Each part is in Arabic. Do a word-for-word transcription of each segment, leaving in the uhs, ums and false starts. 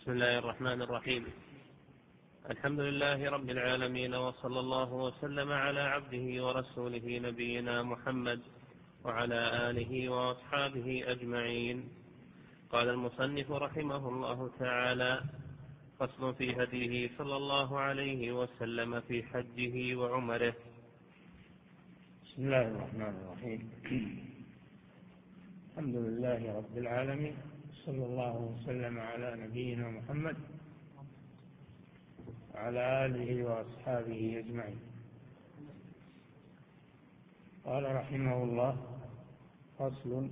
بسم الله الرحمن الرحيم. الحمد لله رب العالمين، وصلى الله وسلم على عبده ورسوله نبينا محمد وعلى آله وأصحابه أجمعين. قال المصنف رحمه الله تعالى: فصل في هديه صلى الله عليه وسلم في حجه وعمره. بسم الله الرحمن الرحيم. الحمد لله رب العالمين، صلى الله وسلم على نبينا محمد وعلى آله وأصحابه أجمعين. قال رحمه الله: فصل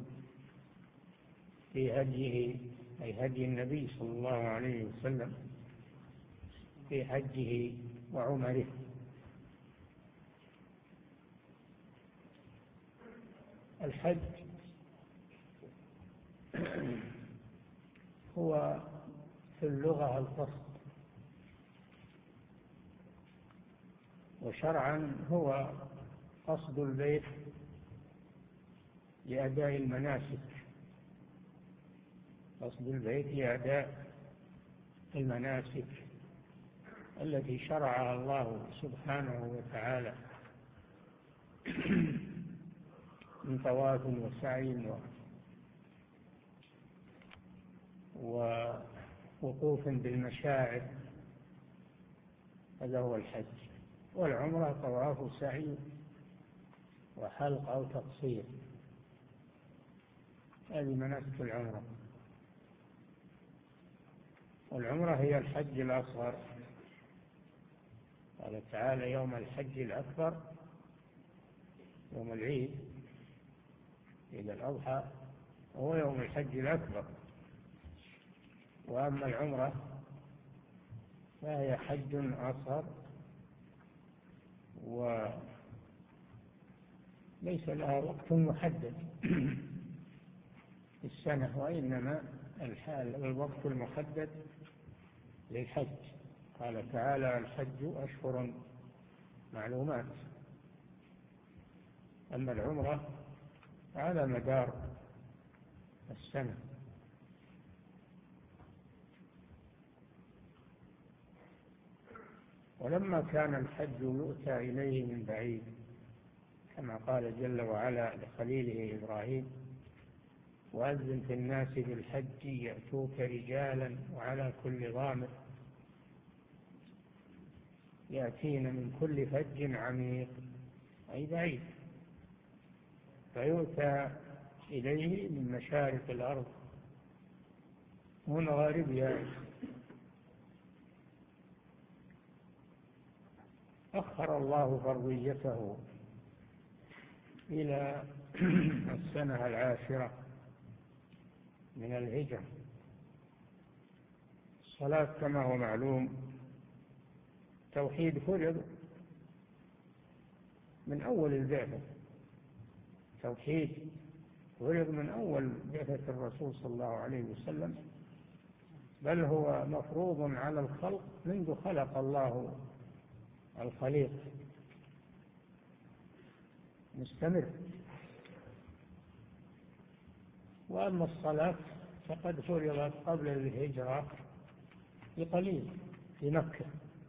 في هديه، أي هدي النبي صلى الله عليه وسلم في حجه وعمره. الحج هو في اللغة القصد، وشرعا هو قصد البيت لأداء المناسك، قصد البيت لأداء المناسك التي شرعها الله سبحانه وتعالى من طواف وسعي ووقوف بالمشاعر، هذا هو الحج. والعمرة طواف وسعي وحلق أو تقصير، هذه مناسك العمرة. والعمرة هي الحج الأصغر. قال تعالى: يوم الحج الأكبر، يوم العيد، عيد الأضحى هو يوم الحج الأكبر. وأما العمرة فهي حج أصغر وليس لها وقت محدد في السنة، وإنما الحال الوقت المحدد للحج. قال تعالى: الحج أشهر معلومات. أما العمرة على مدار السنة. ولما كان الحج يؤتى إليه من بعيد، كما قال جل وعلا لخليله إبراهيم: وأذن في الناس بالحج يأتوك رجالا وعلى كل ضامر يأتين من كل فج عميق، أي بعيد. فيؤتى إليه من مشارق الأرض ومغاربها. أخر الله فرضيته إلى السنة العاشرة من الهجرة. الصلاة كما هو معلوم توحيد فرض من أول البعثة، توحيد فرض من أول بعثة الرسول صلى الله عليه وسلم، بل هو مفروض على الخلق منذ خلق الله الخليق، مستمر. وأما الصلاة فقد فرضت قبل الهجرة بقليل في مكة.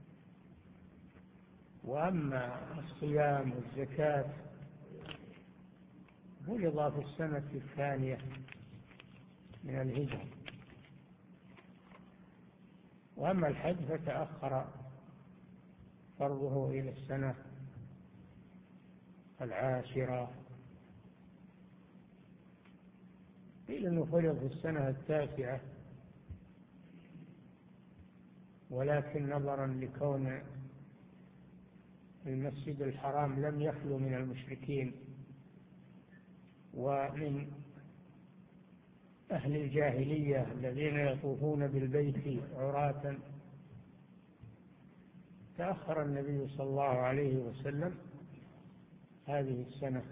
وأما الصيام والزكاة فرض في السنة الثانية من الهجرة. وأما الحج فتأخر فرضه إلى السنة العاشرة، قيل أنه فرض في السنة التاسعة، ولكن نظرا لكون المسجد الحرام لم يخلو من المشركين ومن أهل الجاهلية الذين يطوفون بالبيت عراة، تأخر النبي صلى الله عليه وسلم هذه السنة،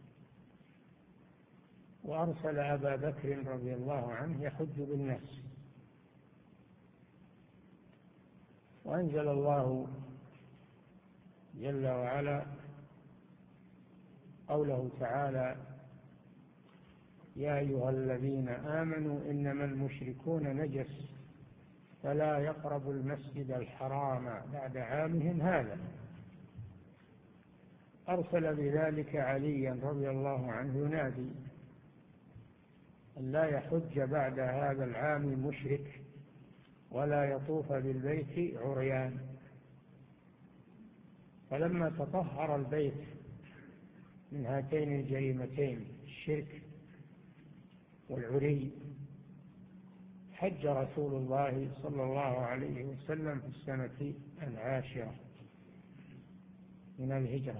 وأرسل أبا بكر رضي الله عنه يحج بالناس. وأنزل الله جل وعلا قوله تعالى: يا أيها الذين آمنوا إنما المشركون نجس فلا يقربوا المسجد الحرام بعد عامهم هذا. أرسل بذلك عليا رضي الله عنه ينادي أن لا يحج بعد هذا العام مشرك ولا يطوف بالبيت عريان. فلما تطهر البيت من هاتين الجريمتين الشرك والعري حج رسول الله صلى الله عليه وسلم في السنة العاشرة من الهجرة،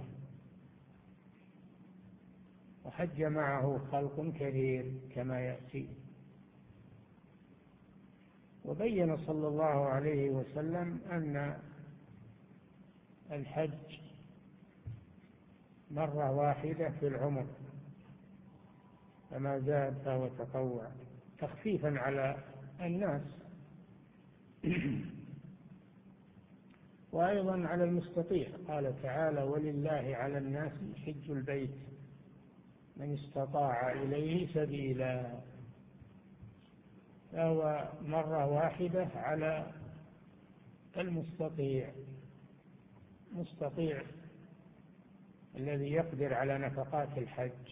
وحج معه خلق كثير كما يأتي. وبين صلى الله عليه وسلم أن الحج مرة واحدة في العمر، فما زاد فهو تطوع تخفيفا على الناس وأيضا على المستطيع. قال تعالى: ولله على الناس حج البيت من استطاع إليه سبيلا. فهو مرة واحدة على المستطيع، مستطيع الذي يقدر على نفقات الحج،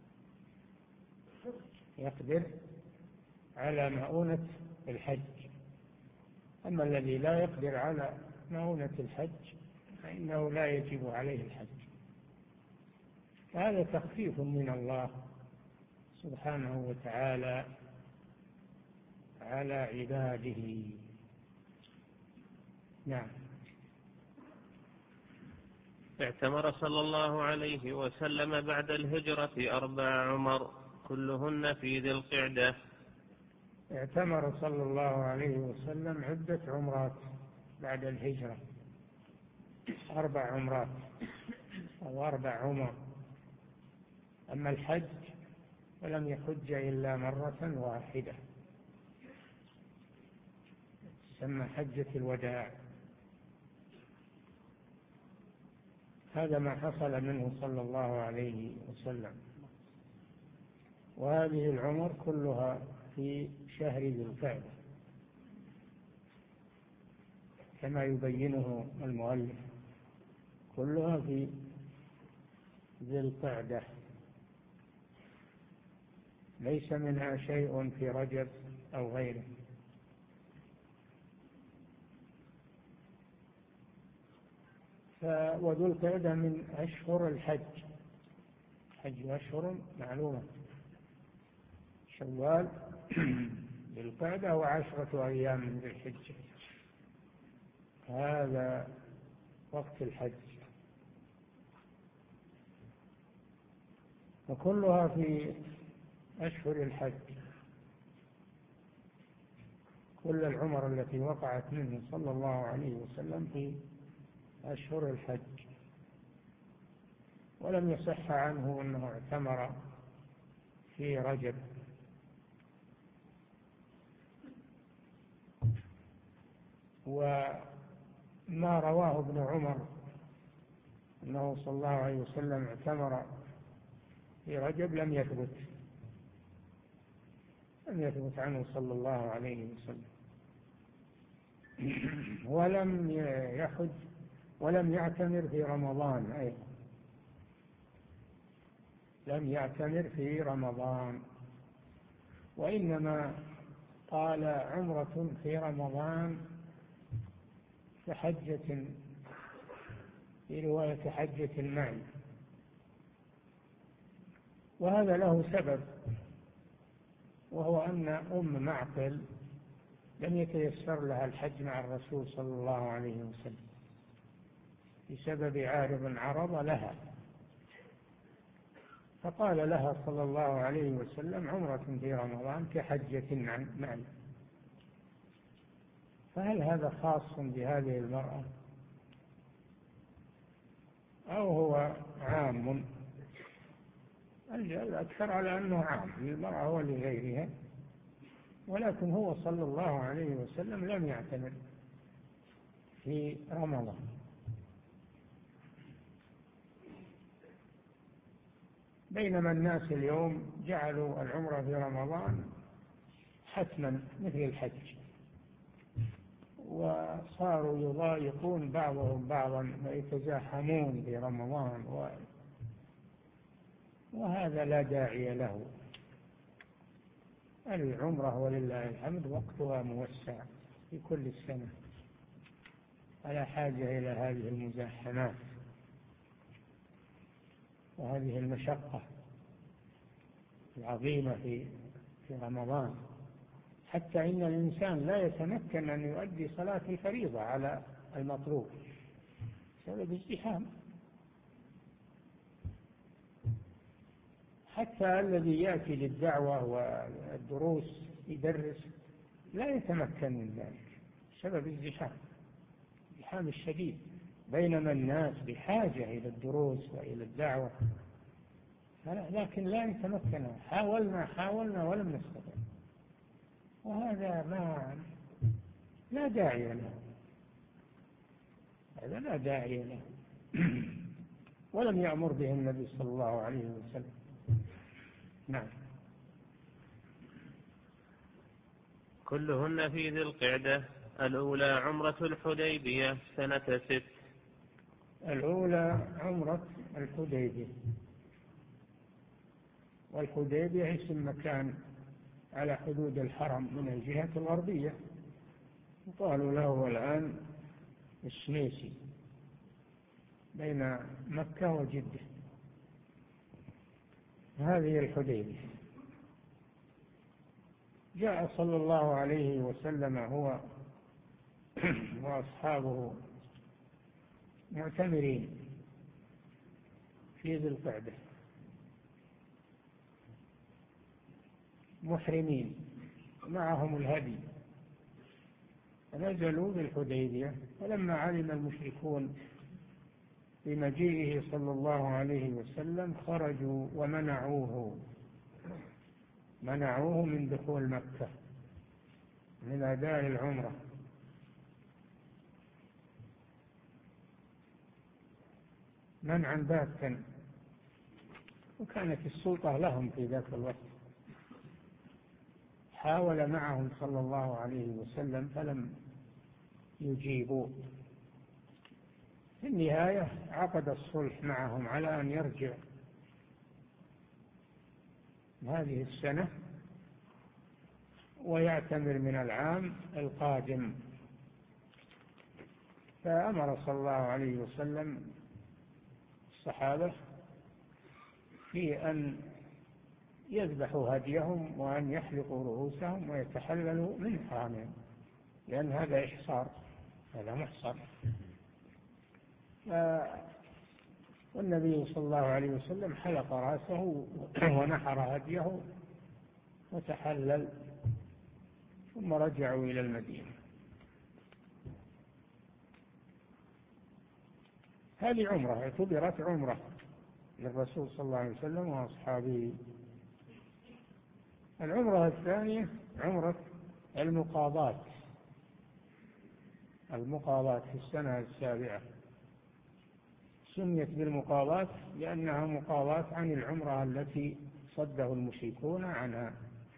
يقدر على مؤونة الحج. أما الذي لا يقدر على مؤونة الحج فإنه لا يجب عليه الحج. هذا تخفيف من الله سبحانه وتعالى على عباده. نعم. اعتمر صلى الله عليه وسلم بعد الهجرة أربع عمر كلهن في ذي القعدة. اعتمر صلى الله عليه وسلم عدة عمرات بعد الهجرة، أربع عمرات أو أربع عمر. أما الحج فلم يحج إلا مرة واحدة، تسمى حجة الوداع. هذا ما حصل منه صلى الله عليه وسلم. وهذه العمر كلها في شهر ذي القعدة كما يبينه المؤلف، كلها في ذي القعدة، ليس منها شيء في رجب أو غيره. وذو القعدة من أشهر الحج، حج أشهر معلومة، شوال ذي القعدة وعشرة أيام من ذي الحجة، هذا وقت الحج. وكلها في أشهر الحج، كل العمر التي وقعت منه صلى الله عليه وسلم في أشهر الحج. ولم يصح عنه أنه اعتمر في رجب. وما رواه ابن عمر أنه صلى الله عليه وسلم اعتمر في رجب لم يثبت لم يثبت عنه صلى الله عليه وسلم. ولم يحج ولم يعتمر في رمضان أيضا، لم يعتمر في رمضان، وإنما قال عمرة في رمضان كحجة، في رواية حجة معي. وهذا له سبب، وهو أن أم معقل لم يتيسر لها الحج مع الرسول صلى الله عليه وسلم بسبب عارض عرض لها، فقال لها صلى الله عليه وسلم عمرة في رمضان كحجة معي. فهل هذا خاص بهذه المرأة أو هو عام؟ الأكثر على أنه عام للمرأة ولغيرها، ولكن هو صلى الله عليه وسلم لم يعتمر في رمضان. بينما الناس اليوم جعلوا العمرة في رمضان حتما مثل الحج، وصاروا يضايقون بعضهم بعضا ويتزاحمون في رمضان، وهذا لا داعي له. العمرة ولله الحمد وقتها موسع في كل السنة، ولا حاجة إلى هذه المزاحمات وهذه المشقة العظيمة في في رمضان، حتى إن الإنسان لا يتمكن أن يؤدي صلاة الفريضة على المطلوب بسبب الزحام. حتى الذي يأتي للدعوة والدروس يدرس لا يتمكن من ذلك بسبب الزحام، الزحام الشديد، بينما الناس بحاجة إلى الدروس وإلى الدعوة، لكن لا يتمكن. حاولنا حاولنا ولم نستطع، وهذا ما لا داعي له، هذا لا داعي له. ولم يأمر به النبي صلى الله عليه وسلم. نعم. كلهن في ذي القعدة. الأولى عمرة الحديبية سنة ست. الأولى عمرة الحديبية، والحديبية اسم مكان على حدود الحرم من الجهة الغربية، وقالوا له الآن السميسي بين مكة وجدة. هذه الحديبية. جاء صلى الله عليه وسلم هو وأصحابه معتمرين في ذي القعدة محرمين معهم الهدي، فنزلوا بالحديبية. فلما علم المشركون بمجيئه صلى الله عليه وسلم خرجوا ومنعوه منعوه من دخول مكة من أداء العمرة، منعا باتا، وكانت السلطة لهم في ذاك الوقت. حاول معهم صلى الله عليه وسلم فلم يجيبوا. في النهاية عقد الصلح معهم على أن يرجع هذه السنة ويعتمر من العام القادم. فأمر صلى الله عليه وسلم الصحابة في أن يذبحوا هديهم وأن يحلقوا رؤوسهم ويتحللوا من حرامهم، لأن هذا إحصار، هذا محصر. والنبي صلى الله عليه وسلم حلق رأسه ونحر هديه وتحلل، ثم رجعوا إلى المدينة. هذه عمرة اعتبرت عمرة للرسول صلى الله عليه وسلم وأصحابه. العمرة الثانية عمرة المقاضاة. المقاضاة في السنة السابعة سميت بالمقاضاة لأنها مقاضاة عن العمرة التي صده المشركون عنها،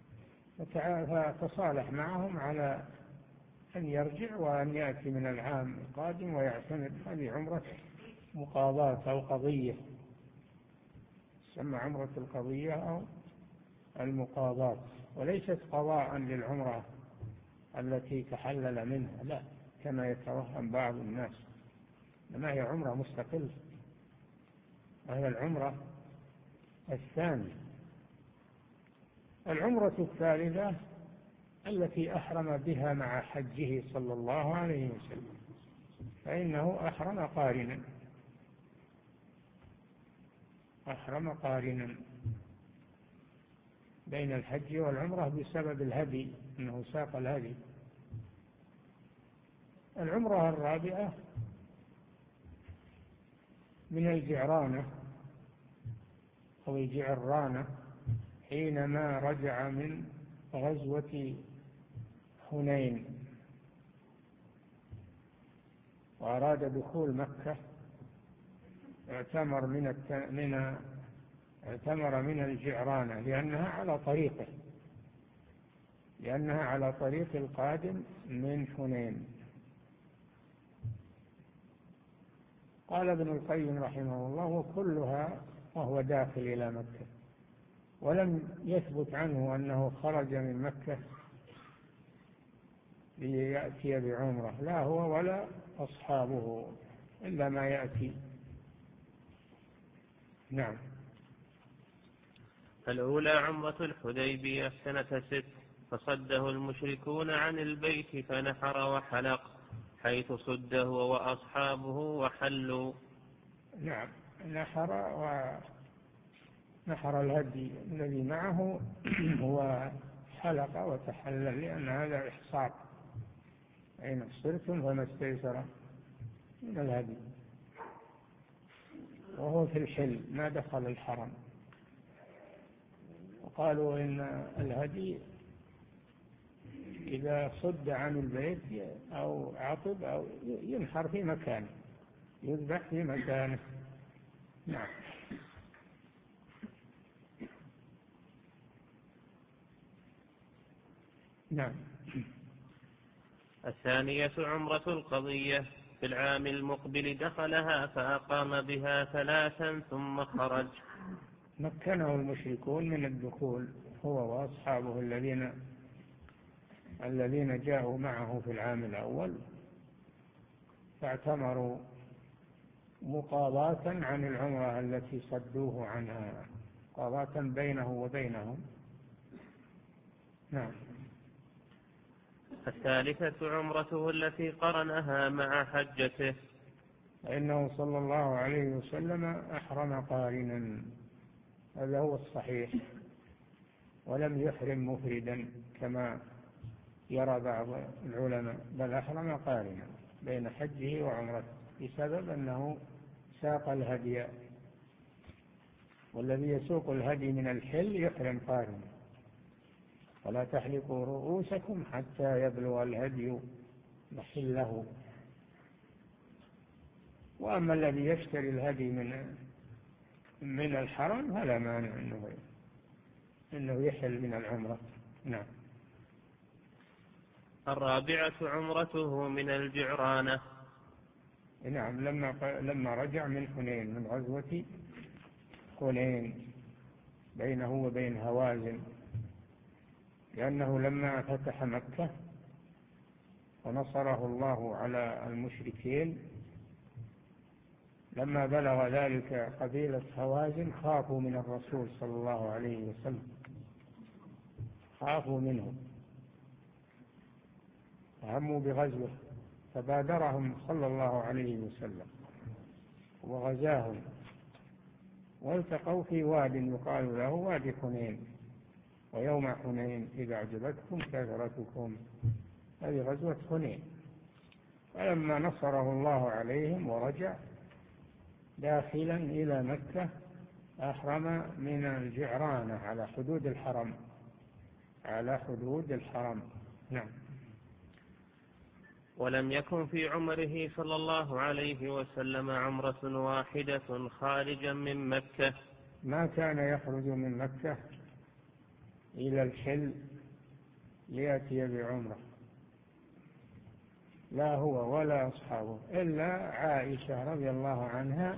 فتصالح معهم على أن يرجع وأن يأتي من العام القادم ويعتمد. هذه عمرة مقاضاة أو قضية، تسمى عمرة القضية أو المقاضاة، وليست قضاء للعمرة التي تحلل منها، لا كما يتوهم بعض الناس، إنما هي عمرة مستقلة، وهي العمرة الثانية. العمرة الثالثة التي أحرم بها مع حجه صلى الله عليه وسلم، فإنه أحرم قارنا أحرم قارنا بين الحج والعمرة بسبب الهدي، أنه ساق الهدي. العمرة الرابعة من الجعرانة أو الجعرانة، حينما رجع من غزوة حنين وأراد دخول مكة، اعتمر من الت... من اعتمر من الجعرانة لأنها على طريقه لأنها على طريق القادم من حنين، قال ابن القيم رحمه الله: وكلها وهو داخل إلى مكة، ولم يثبت عنه أنه خرج من مكة ليأتي بعمرة، لا هو ولا أصحابه، إلا ما يأتي. نعم. الأولى عمرة الحديبية سنة ست، فصده المشركون عن البيت فنحر وحلق حيث صده هو وأصحابه وحلوا. نعم، نحر ونحر الهدي الذي معه هو حلق وتحلل، لأن هذا إحصار، أين صرتم فما استيسر من الهدي، وهو في الحل ما دخل الحرم. وقالوا إن الهدي إذا صد عن البيت أو عطب أو ينحر في مكانه، يذبح في مكانه. نعم. نعم. الثانية عمرة القضية، في العام المقبل دخلها فأقام بها ثلاثا ثم خرج. مكنه المشركون من الدخول هو وأصحابه الذين الذين جاءوا معه في العام الأول، فاعتمروا مقاضاة عن العمرة التي صدوه عنها، مقاضاة بينه وبينهم. نعم. الثالثة عمرته التي قرنها مع حجته، فإنه صلى الله عليه وسلم أحرم قارنا، هذا هو الصحيح، ولم يحرم مفردا كما يرى بعض العلماء، بل أحرم قارنا بين حجه وعمرته، بسبب أنه ساق الهدي، والذي يسوق الهدي من الحل يحرم قارنا. ولا تحلقوا رؤوسكم حتى يبلغ الهدي محله. وأما الذي يشتري الهدي من من الحرم فلا مانع إنه إنه يحل من العمرة. نعم. الرابعة عمرته من الجعرانة. نعم، لما لما رجع من حنين، من غزوة حنين بينه وبين هوازن، لأنه لما فتح مكة ونصره الله على المشركين، لما بلغ ذلك قبيلة هوازن خافوا من الرسول صلى الله عليه وسلم، خافوا منه، هموا بغزوه، فبادرهم صلى الله عليه وسلم وغزاهم، والتقوا في واد يقال له وادي حنين. ويوم حنين إذا أعجبتكم كثرتكم، هذه غزوة حنين. فلما نصره الله عليهم ورجع داخلا إلى مكة أحرم من الجعرانة على حدود الحرم، على حدود الحرم. نعم. ولم يكن في عمره صلى الله عليه وسلم عمرة واحدة خارجا من مكة، ما كان يخرج من مكة إلى الحل ليأتي بعمرة، لا هو ولا أصحابه، إلا عائشة رضي الله عنها،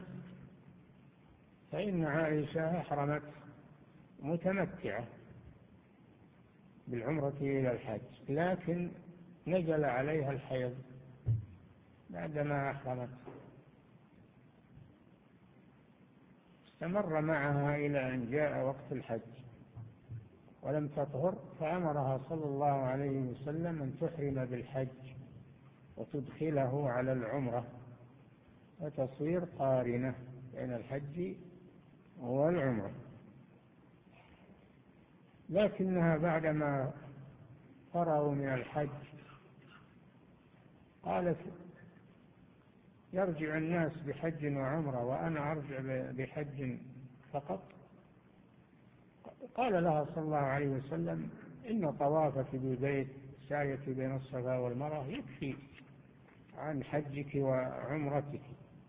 فإن عائشة أحرمت متمتعة بالعمرة إلى الحج، لكن نزل عليها الحيض بعدما أحرمت، استمر معها إلى أن جاء وقت الحج ولم تطهر، فأمرها صلى الله عليه وسلم أن تحرم بالحج وتدخله على العمرة وتصير قارنة بين الحج والعمرة. لكنها بعدما فرغوا من الحج قالت: يرجع الناس بحج وعمرة وأنا أرجع بحج فقط. قال لها صلى الله عليه وسلم: إن طوافك بالبيت سعيك بين الصفا والمروة يكفي عن حجك وعمرتك.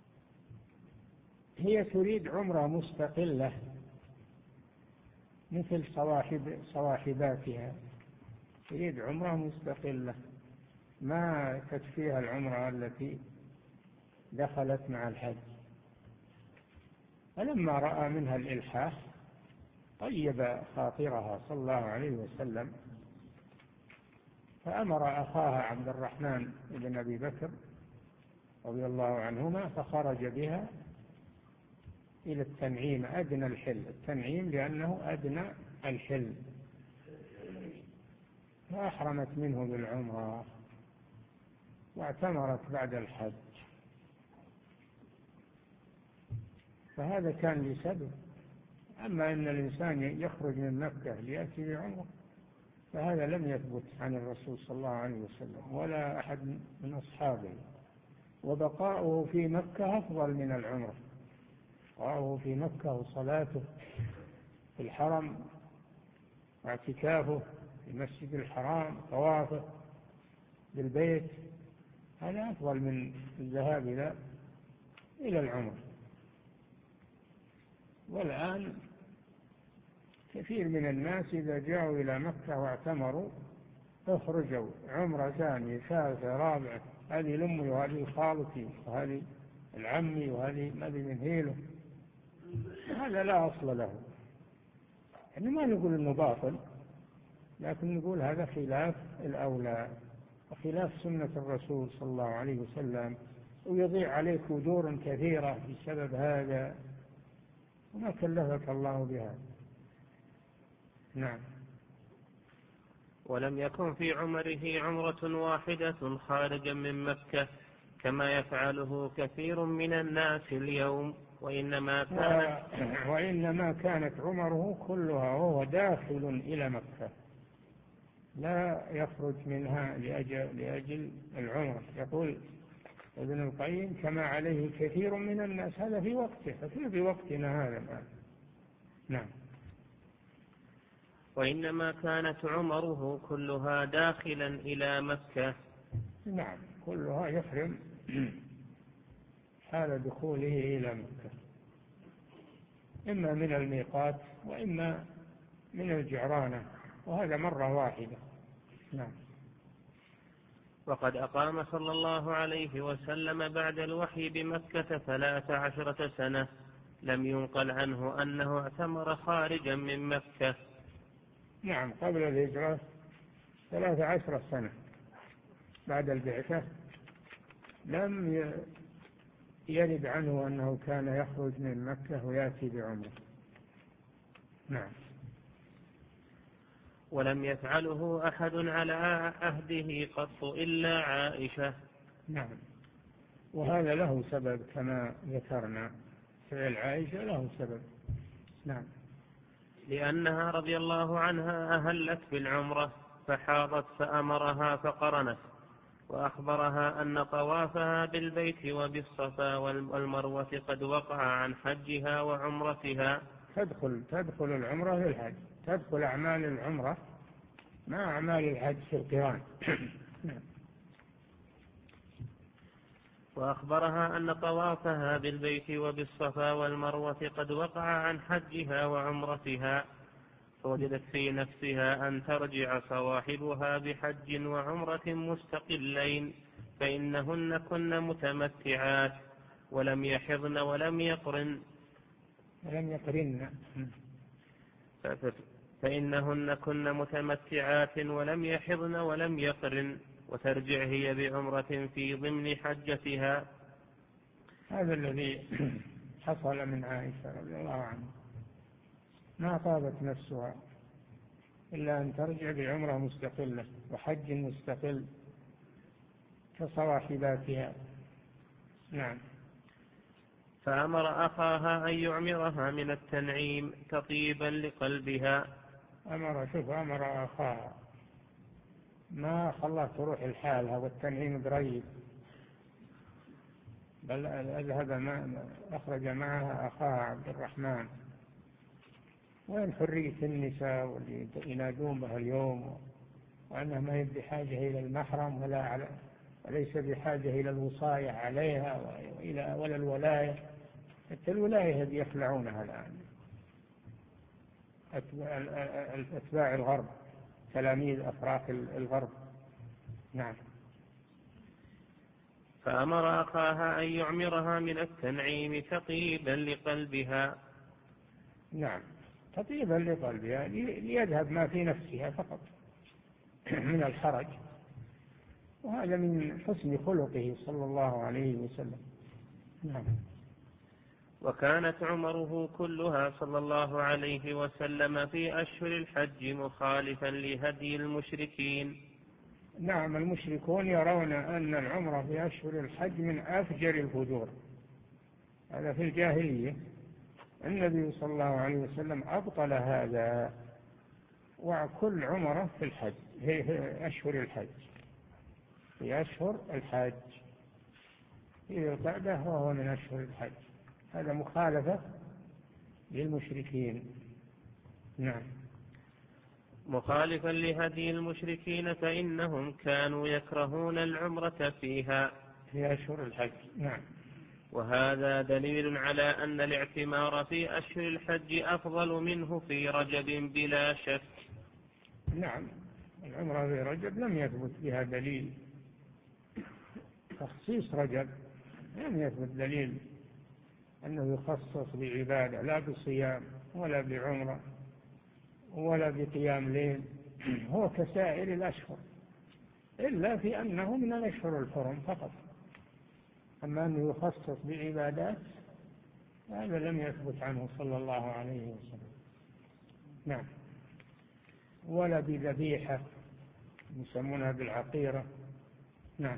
هي تريد عمرة مستقلة مثل صواحب صواحباتها، تريد عمرة مستقلة ما تكفيها العمرة التي دخلت مع الحج. فلما رأى منها الإلحاح طيب خاطرها صلى الله عليه وسلم، فأمر أخاها عبد الرحمن بن أبي بكر رضي الله عنهما فخرج بها إلى التنعيم أدنى الحل، التنعيم لأنه أدنى الحل، فأحرمت منه بالعمرة واعتمرت بعد الحج. فهذا كان لسبب. أما أن الإنسان يخرج من مكة ليأتي بعمرة فهذا لم يثبت عن الرسول صلى الله عليه وسلم ولا أحد من أصحابه، وبقاؤه في مكة أفضل من العمرة. بقاؤه في مكة وصلاته في الحرم واعتكافه في المسجد الحرام طوافه بالبيت هذا أفضل من الذهاب إلى إلى العمرة. والآن كثير من الناس إذا جاءوا إلى مكة واعتمروا اخرجوا عمرة ثانية ثالثة رابعة، هذه لأمي وهذه خالتي وهذه العمي وهذه ما من هيله، هذا لا أصل له. يعني ما نقول إنه باطل، لكن نقول هذا خلاف الأولى وخلاف سنة الرسول صلى الله عليه وسلم، ويضيع عليك أجور كثيرة بسبب هذا وما كلفك الله بها. نعم. ولم يكن في عمره عمرة واحدة خارجا من مكة كما يفعله كثير من الناس اليوم، وإنما كانت وإنما كانت عمره كلها وهو داخل إلى مكة، لا يخرج منها لأجل, لأجل العمرة. يقول ابن القيم كما عليه كثير من الناس، هذا في وقته فكيف في وقتنا هذا الآن. نعم. وإنما كانت عمره كلها داخلا إلى مكة. نعم، كلها يحرم حال دخوله إلى مكة، إما من الميقات وإما من الجعرانة، وهذا مرة واحدة. نعم. وقد أقام صلى الله عليه وسلم بعد الوحي بمكة ثلاث عشرة سنة، لم ينقل عنه أنه اعتمر خارجا من مكة. نعم، قبل الهجرة ثلاث عشرة سنة، بعد البعثة لم يرد عنه أنه كان يخرج من مكة ويأتي بعمره. نعم. ولم يفعله أحد على عهده قط إلا عائشة. نعم، وهذا له سبب كما ذكرنا، فعل عائشة له سبب. نعم. لأنها رضي الله عنها أهلت بالعمرة فحاضت فأمرها فقرنت، وأخبرها أن طوافها بالبيت وبالصفا والمروة قد وقع عن حجها وعمرتها. تدخل تدخل العمرة في الحج، تدخل أعمال العمرة مع أعمال الحج في القران. وأخبرها أن طوافها بالبيت وبالصفا والمروة قد وقع عن حجها وعمرتها، فوجدت في نفسها أن ترجع صواحبها بحج وعمرة مستقلين، فإنهن كن متمتعات ولم يحضن ولم يقرن ولم يقرن فإنهن كن متمتعات ولم يحضن ولم يقرن، وترجع هي بعمرة في ضمن حجتها. هذا الذي حصل من عائشة رضي الله عنها، ما طابت نفسها إلا أن ترجع بعمرة مستقلة وحج مستقل كصواحباتها. نعم. فأمر أخاها أن يعمرها من التنعيم تطيبا لقلبها. أمر شوف أمر أخاها، ما خلاها تروح الحالها والتنعيم قريب، بل أذهب ما أخرج معها أخاها عبد الرحمن. وين حرية النساء واللي ينادون بها اليوم، وأنها ما هي بحاجة إلى المحرم ولا على وليس بحاجة إلى الوصاية عليها وإلى ولا الولاية. حتى الولاية هذه يخلعونها الآن أتباع الغرب، تلاميذ أفراق الغرب. نعم. فأمر أخاها أن يعمرها من التنعيم تطيبا لقلبها. نعم، تطيبا لقلبها ليذهب ما في نفسها فقط من الحرج، وهذا من حسن خلقه صلى الله عليه وسلم. نعم. وكانت عمره كلها صلى الله عليه وسلم في أشهر الحج مخالفا لهدي المشركين. نعم، المشركون يرون أن العمرة في أشهر الحج من أفجر الفجور، هذا في الجاهلية. النبي صلى الله عليه وسلم أبطل هذا، وكل عمرة في الحج هي أشهر الحج، في أشهر الحج في القعدة وهو من أشهر الحج، هذا مخالفة للمشركين. نعم. مخالفا لهدي المشركين فإنهم كانوا يكرهون العمرة فيها في أشهر الحج. نعم. وهذا دليل على أن الاعتمار في أشهر الحج أفضل منه في رجب بلا شك. نعم، العمرة في رجب لم يثبت بها دليل، تخصيص رجب لم يثبت دليل أنه يخصص بعبادة، لا بصيام ولا بعمرة ولا بقيام ليل، هو كسائر الأشهر إلا في أنه من الأشهر الحرم فقط، أما أنه يخصص بعبادات هذا لم يثبت عنه صلى الله عليه وسلم. نعم. ولا بذبيحة يسمونها بالعقيرة. نعم.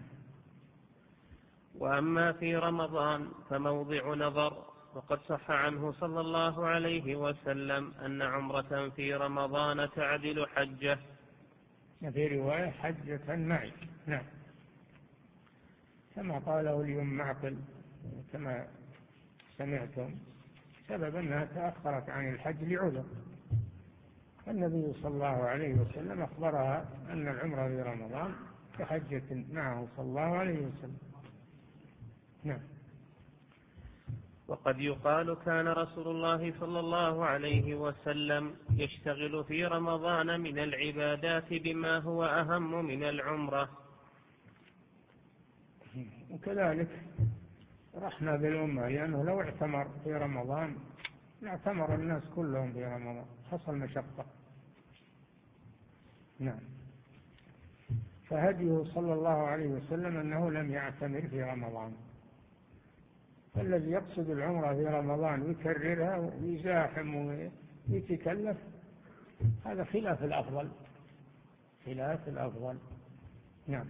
وأما في رمضان فموضع نظر، وقد صح عنه صلى الله عليه وسلم أن عمرة في رمضان تعدل حجة، في رواية حجة معي. نعم، كما قاله اليوم معقل كما سمعتم، سبب أنها تأخرت عن الحج لعذر، النبي صلى الله عليه وسلم أخبرها أن العمرة في رمضان كحجة معه صلى الله عليه وسلم. نعم. وقد يقال كان رسول الله صلى الله عليه وسلم يشتغل في رمضان من العبادات بما هو أهم من العمرة. وكذلك رحنا بالأمة، لأنه لو اعتمر في رمضان اعتمر الناس كلهم في رمضان، حصل مشقة. نعم. فهديه صلى الله عليه وسلم أنه لم يعتمر في رمضان، فالذي يقصد العمرة في رمضان ويكررها ويزاحم ويتكلف هذا خلاف الأفضل، خلاف الأفضل. نعم.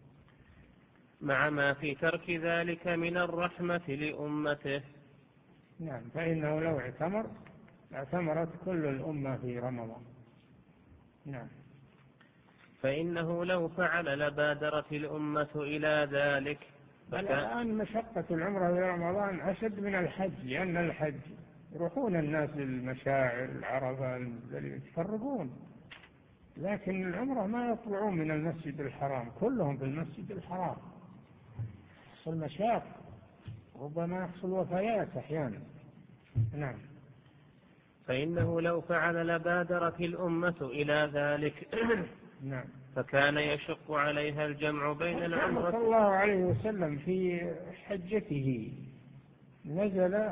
مع ما في ترك ذلك من الرحمة لأمته. نعم، فإنه لو اعتمر اعتمرت كل الأمة في رمضان. نعم. فإنه لو فعل لبادرت الأمة إلى ذلك. الآن مشقة العمرة في رمضان أشد من الحج، لأن الحج يروحون الناس للمشاعر العرفة يتفرقون، لكن العمرة ما يطلعون من المسجد الحرام، كلهم في المسجد الحرام، يحصل مشاق، ربما يحصل وفيات أحيانا. نعم. فإنه لو فعل لبادرت الأمة إلى ذلك. نعم. فكان يشق عليها الجمع بين العمرة. صلى الله عليه وسلم في حجته نزل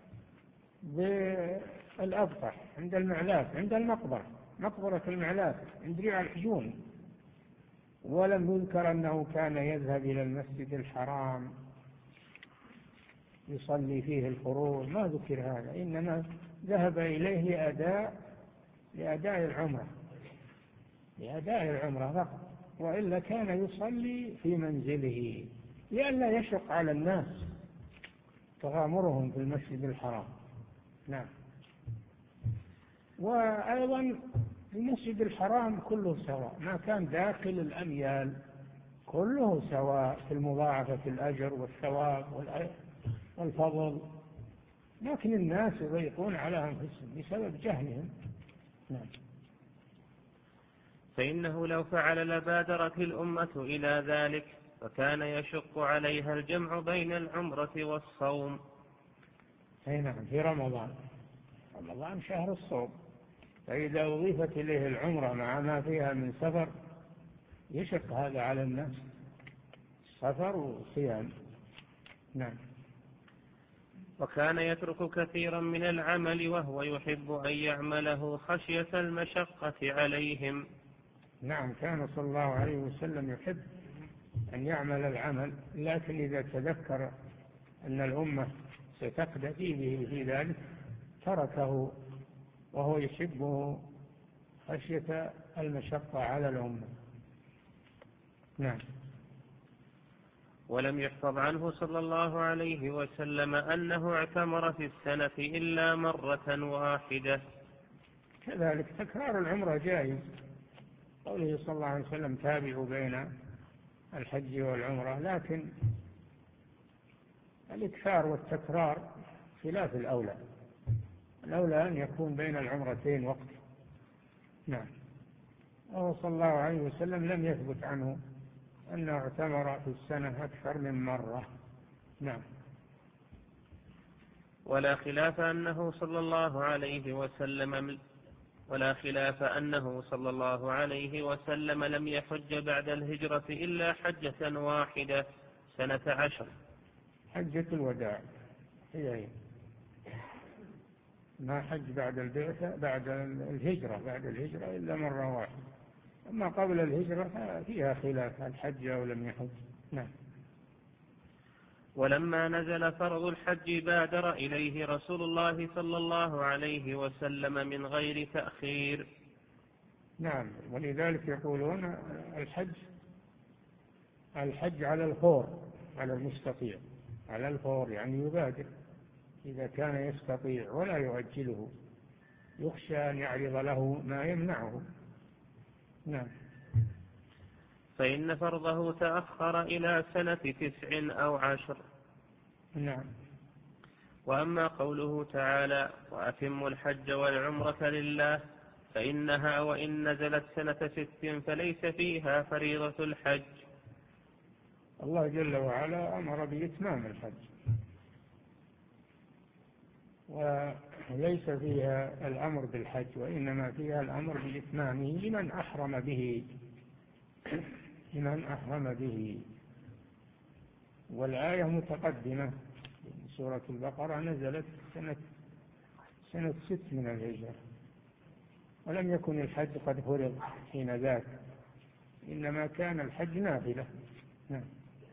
بالأبطح عند المعلاف، عند المقبرة، مقبرة المعلاف عند ريع الحجون، ولم يذكر أنه كان يذهب إلى المسجد الحرام يصلي فيه الفروض، ما ذكر هذا، إنما ذهب إليه لأداء لأداء العمرة، لأداء العمرة فقط، وإلا كان يصلي في منزله لئلا يشق على الناس تغامرهم في المسجد الحرام. نعم. وأيضا المسجد الحرام كله سواء، ما كان داخل الأميال كله سواء في المضاعفة الأجر والثواب والفضل، لكن الناس يضيقون على أنفسهم بسبب جهلهم. نعم. فإنه لو فعل لبادرت الأمة إلى ذلك، فكان يشق عليها الجمع بين العمرة والصوم. أي نعم، في رمضان، رمضان شهر الصوم، فإذا أضيفت إليه العمرة مع ما فيها من سفر يشق هذا على الناس. سفر وصيام. نعم. وكان يترك كثيرا من العمل وهو يحب أن يعمله خشية المشقة عليهم. نعم، كان صلى الله عليه وسلم يحب أن يعمل العمل، لكن إذا تذكر أن الأمة ستقتدي به في ذلك تركه وهو يحبه خشية المشقة على الأمة. نعم. ولم يحفظ عنه صلى الله عليه وسلم أنه اعتمر في السنة إلا مرة واحدة. كذلك تكرار العمرة جائز، قوله صلى الله عليه وسلم تابعوا بين الحج والعمرة، لكن الإكثار والتكرار خلاف الأولى، الأولى أن يكون بين العمرتين وقت. نعم. وهو صلى الله عليه وسلم لم يثبت عنه أنه اعتمر في السنة أكثر من مرة. نعم. ولا خلاف أنه صلى الله عليه وسلم ولا خلاف أنه صلى الله عليه وسلم لم يحج بعد الهجرة إلا حجة واحدة سنة عشر، حجة الوداع هي هي، ما حج بعد البعثة بعد الهجرة بعد الهجرة إلا مرة واحدة، أما قبل الهجرة فيها خلاف هل حج أو لم يحج. نعم. ولما نزل فرض الحج بادر إليه رسول الله صلى الله عليه وسلم من غير تأخير. نعم، ولذلك يقولون الحج الحج على الفور، على المستطيع، على الفور يعني يبادر إذا كان يستطيع ولا يؤجله، يخشى أن يعرض له ما يمنعه. نعم. فإن فرضه تأخر إلى سنة تسع أو عشر. نعم. وأما قوله تعالى وأتموا الحج والعمرة لله فإنها وإن نزلت سنة ست فليس فيها فريضة الحج. الله جل وعلا أمر بإتمام الحج، وليس فيها الأمر بالحج، وإنما فيها الأمر بإتمامه لمن أحرم به لمن أحرم به. والآية متقدمة، سورة البقرة نزلت سنة سنة ست من الهجرة، ولم يكن الحج قد فرض حين ذاك، إنما كان الحج نافلة. نعم.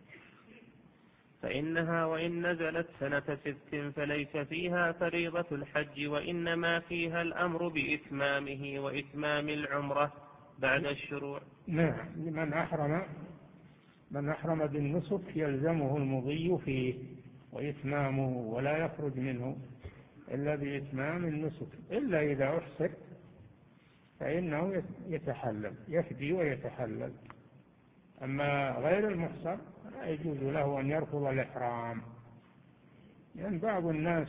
فإنها وإن نزلت سنة ست فليس فيها فريضة الحج، وإنما فيها الأمر بإتمامه وإتمام العمرة بعد الشروع. نعم. لمن أحرم من أحرم بالنسك يلزمه المضي فيه وإتمامه، ولا يخرج منه إلا بإتمام النسك، إلا إذا أحسر فإنه يتحلل، يفدي ويتحلل. أما غير المحصر لا يجوز له أن يرفض الإحرام، لأن يعني بعض الناس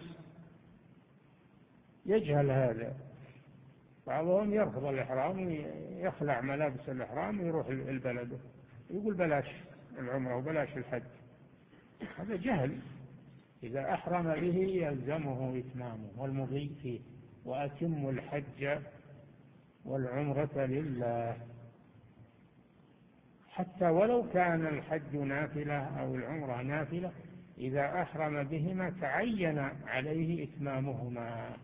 يجهل هذا، بعضهم يرفض الإحرام ويخلع ملابس الإحرام ويروح البلد يقول بلاش العمرة وبلاش الحج، هذا جهل. إذا أحرم به يلزمه إتمامه والمضي فيه، وأتم الحج والعمرة لله، حتى ولو كان الحج نافلة أو العمرة نافلة، إذا أحرم بهما تعين عليه إتمامهما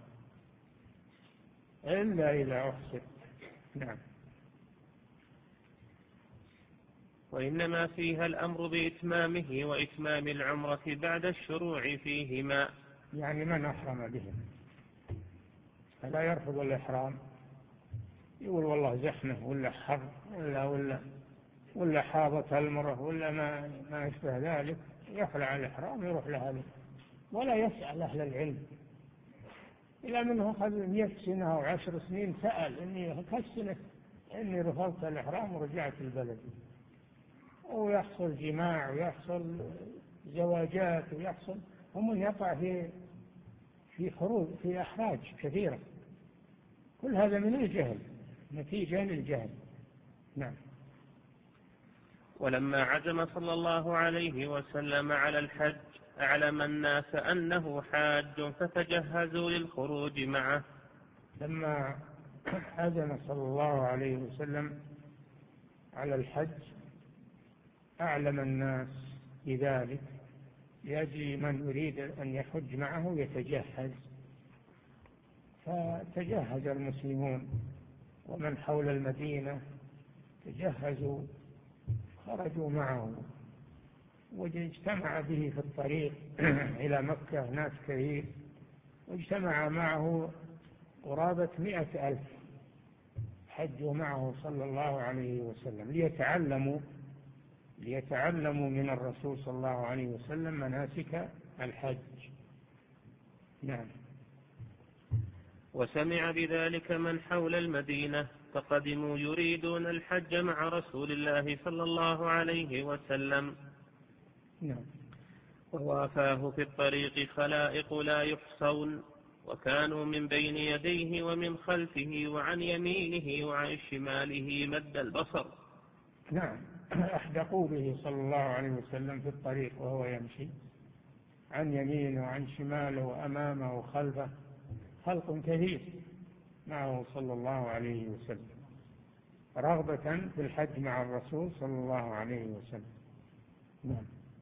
إلا إذا أحسن. نعم. وإنما فيها الأمر بإتمامه وإتمام العمرة بعد الشروع فيهما، يعني من أحرم بهم فلا يرفض الإحرام، يقول والله زحمة ولا حر ولا ولا ولا حاضة المرة ولا ما ما يشبه ذلك، يخلع الإحرام يروح لهذا، ولا يسأل أهل العلم. إلى منه أخذ مئة سنة أو عشر سنين سأل إني كالسنة إني رفضت الإحرام ورجعت البلد، ويحصل جماع ويحصل زواجات ويحصل هم يقع في في خروج في أحراج كثيرة، كل هذا من الجهل، نتيجة للجهل. نعم. ولما عزم صلى الله عليه وسلم على الحج أعلم الناس أنه حاج فتجهزوا للخروج معه. لما عزم صلى الله عليه وسلم على الحج أعلم الناس بذلك لأجل من يريد أن يحج معه يتجهز، فتجهز المسلمون ومن حول المدينة تجهزوا خرجوا معه، واجتمع به في الطريق إلى مكة ناس كثير، واجتمع معه قرابة مئة ألف حجوا معه صلى الله عليه وسلم ليتعلموا ليتعلموا من الرسول صلى الله عليه وسلم مناسك الحج. نعم. وسمع بذلك من حول المدينة فقدموا يريدون الحج مع رسول الله صلى الله عليه وسلم. نعم. ووافاه في الطريق خلائق لا يحصون، وكانوا من بين يديه ومن خلفه وعن يمينه وعن شماله مد البصر. نعم. أحدقوا به صلى الله عليه وسلم في الطريق وهو يمشي، عن يمينه وعن شماله وأمامه وخلفه، خلق كثير معه صلى الله عليه وسلم، رغبة في الحج مع الرسول صلى الله عليه وسلم. نعم.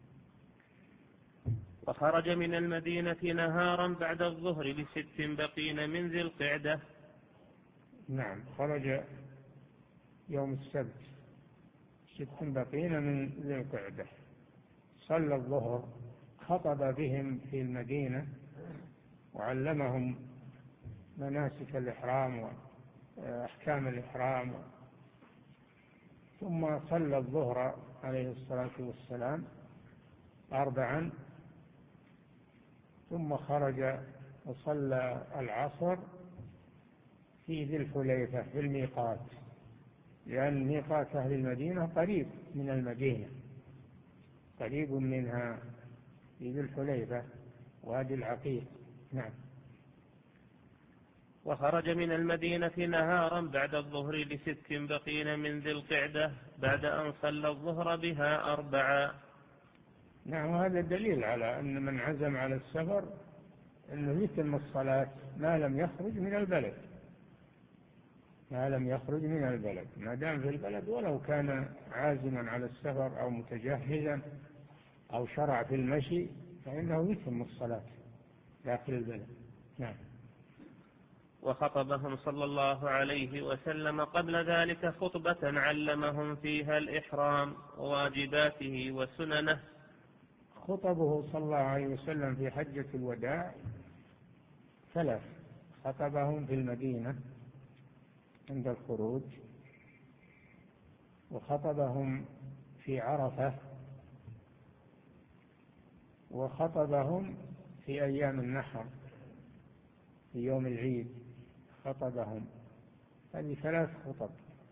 وخرج من المدينة نهارا بعد الظهر بست بقين من ذي القعدة. نعم. خرج يوم السبت ست بقين من ذي القعدة، صلى الظهر، خطب بهم في المدينة وعلمهم مناسك الإحرام وأحكام الإحرام، ثم صلى الظهر عليه الصلاة والسلام أربعا، ثم خرج وصلى العصر في ذي الحليفة في الميقات، لأن ميقات أهل المدينة قريب من المدينة، قريب منها في ذي الحليفة وادي العقيق. نعم. وخرج من المدينة نهارا بعد الظهر بست بقين من ذي القعدة بعد أن صلى الظهر بها أربعا. نعم. وهذا دليل على أن من عزم على السفر أنه يتم الصلاة ما لم يخرج من البلد، ما لم يخرج من البلد، ما دام في البلد، ولو كان عازما على السفر أو متجهزا أو شرع في المشي فإنه يتم الصلاة داخل البلد. نعم. وخطبهم صلى الله عليه وسلم قبل ذلك خطبة علمهم فيها الإحرام وواجباته وسننه. خطبه صلى الله عليه وسلم في حجة الوداع ثلاث، خطبهم في المدينة عند الخروج، وخطبهم في عرفة، وخطبهم في أيام النحر في يوم العيد خطبهم. هذه ثلاث خطب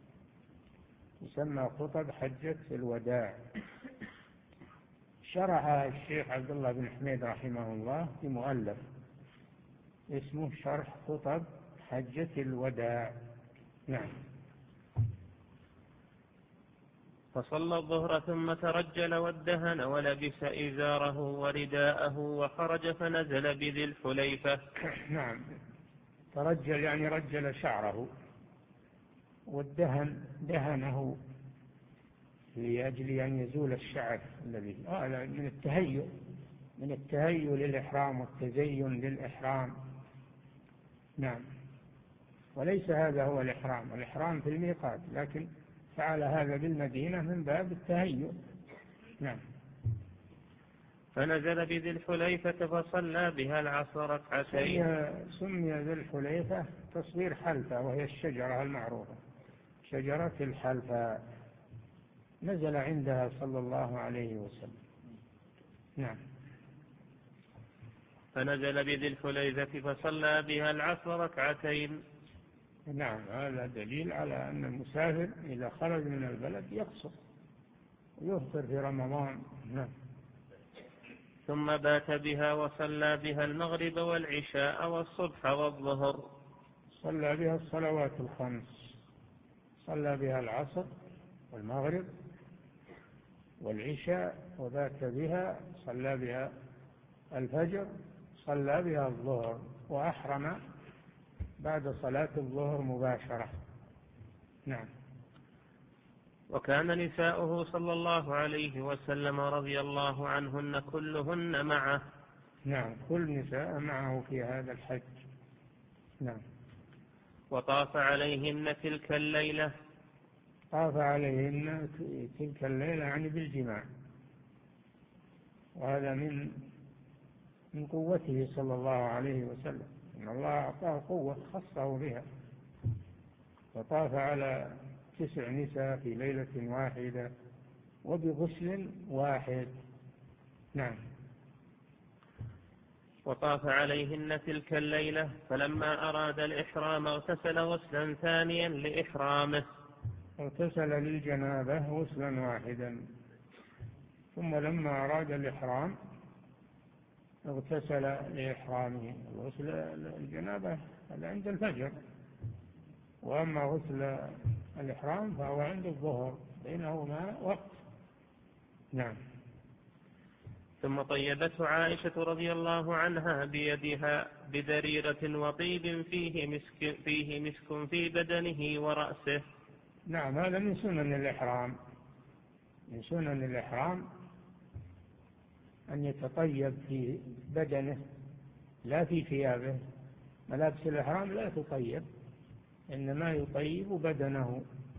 تسمى خطب حجة الوداع، شرحها الشيخ عبد الله بن حميد رحمه الله في مؤلف اسمه شرح خطب حجة الوداع. نعم. فصلى الظهر ثم ترجل وادهن ولبس إزاره ورداءه وخرج فنزل بذي الحليفة. نعم. ترجل يعني رجل شعره، والدهن دهنه لأجل أن يزول الشعر الذي هذا من التهيؤ من التهيؤ للإحرام والتزين للإحرام. نعم. وليس هذا هو الإحرام، الإحرام في الميقات، لكن فعل هذا بالمدينة من باب التهيؤ. نعم. فنزل بذي الحليفة فصلى بها العصر ركعتين. سمي ذي الحليفة تصوير حلفة، وهي الشجرة المعروفة شجرة الحلفة، نزل عندها صلى الله عليه وسلم. نعم. فنزل بذي الحليفة فصلى بها العصر ركعتين. نعم. هذا دليل على أن المسافر إذا خرج من البلد يقصر ويفطر في رمضان. نعم. ثم بات بها وصلى بها المغرب والعشاء والصبح والظهر. صلى بها الصلوات الخمس، صلى بها العصر والمغرب والعشاء، وبات بها صلى بها الفجر، صلى بها الظهر، وأحرم بعد صلاة الظهر مباشرة. نعم. وكان نساؤه صلى الله عليه وسلم رضي الله عنهن كلهن معه. نعم، كل نساء معه في هذا الحج. نعم. وطاف عليهن تلك الليلة. طاف عليهن تلك الليلة يعني بالجماع، وهذا من من قوته صلى الله عليه وسلم، إن الله أعطاه قوة خصه بها، وطاف على تسع نساء في ليلة واحدة وبغسل واحد. نعم. وطاف عليهن تلك الليلة، فلما أراد الإحرام اغتسل غسلا ثانيا لإحرامه. اغتسل للجنابة غسلا واحدا، ثم لما أراد الإحرام اغتسل لإحرامه. غسل الجنابة هذا عند الفجر، وأما غسل الإحرام فهو عند الظهر، بينهما وقت. نعم. ثم طيبته عائشة رضي الله عنها بيدها بدريرة وطيب فيه مسك, فيه مسك في بدنه ورأسه. نعم، هذا من سنن الإحرام، من سنن الإحرام أن يتطيب في بدنه لا في ثيابه. ملابس الإحرام لا تطيب، إنما يطيب بدنه،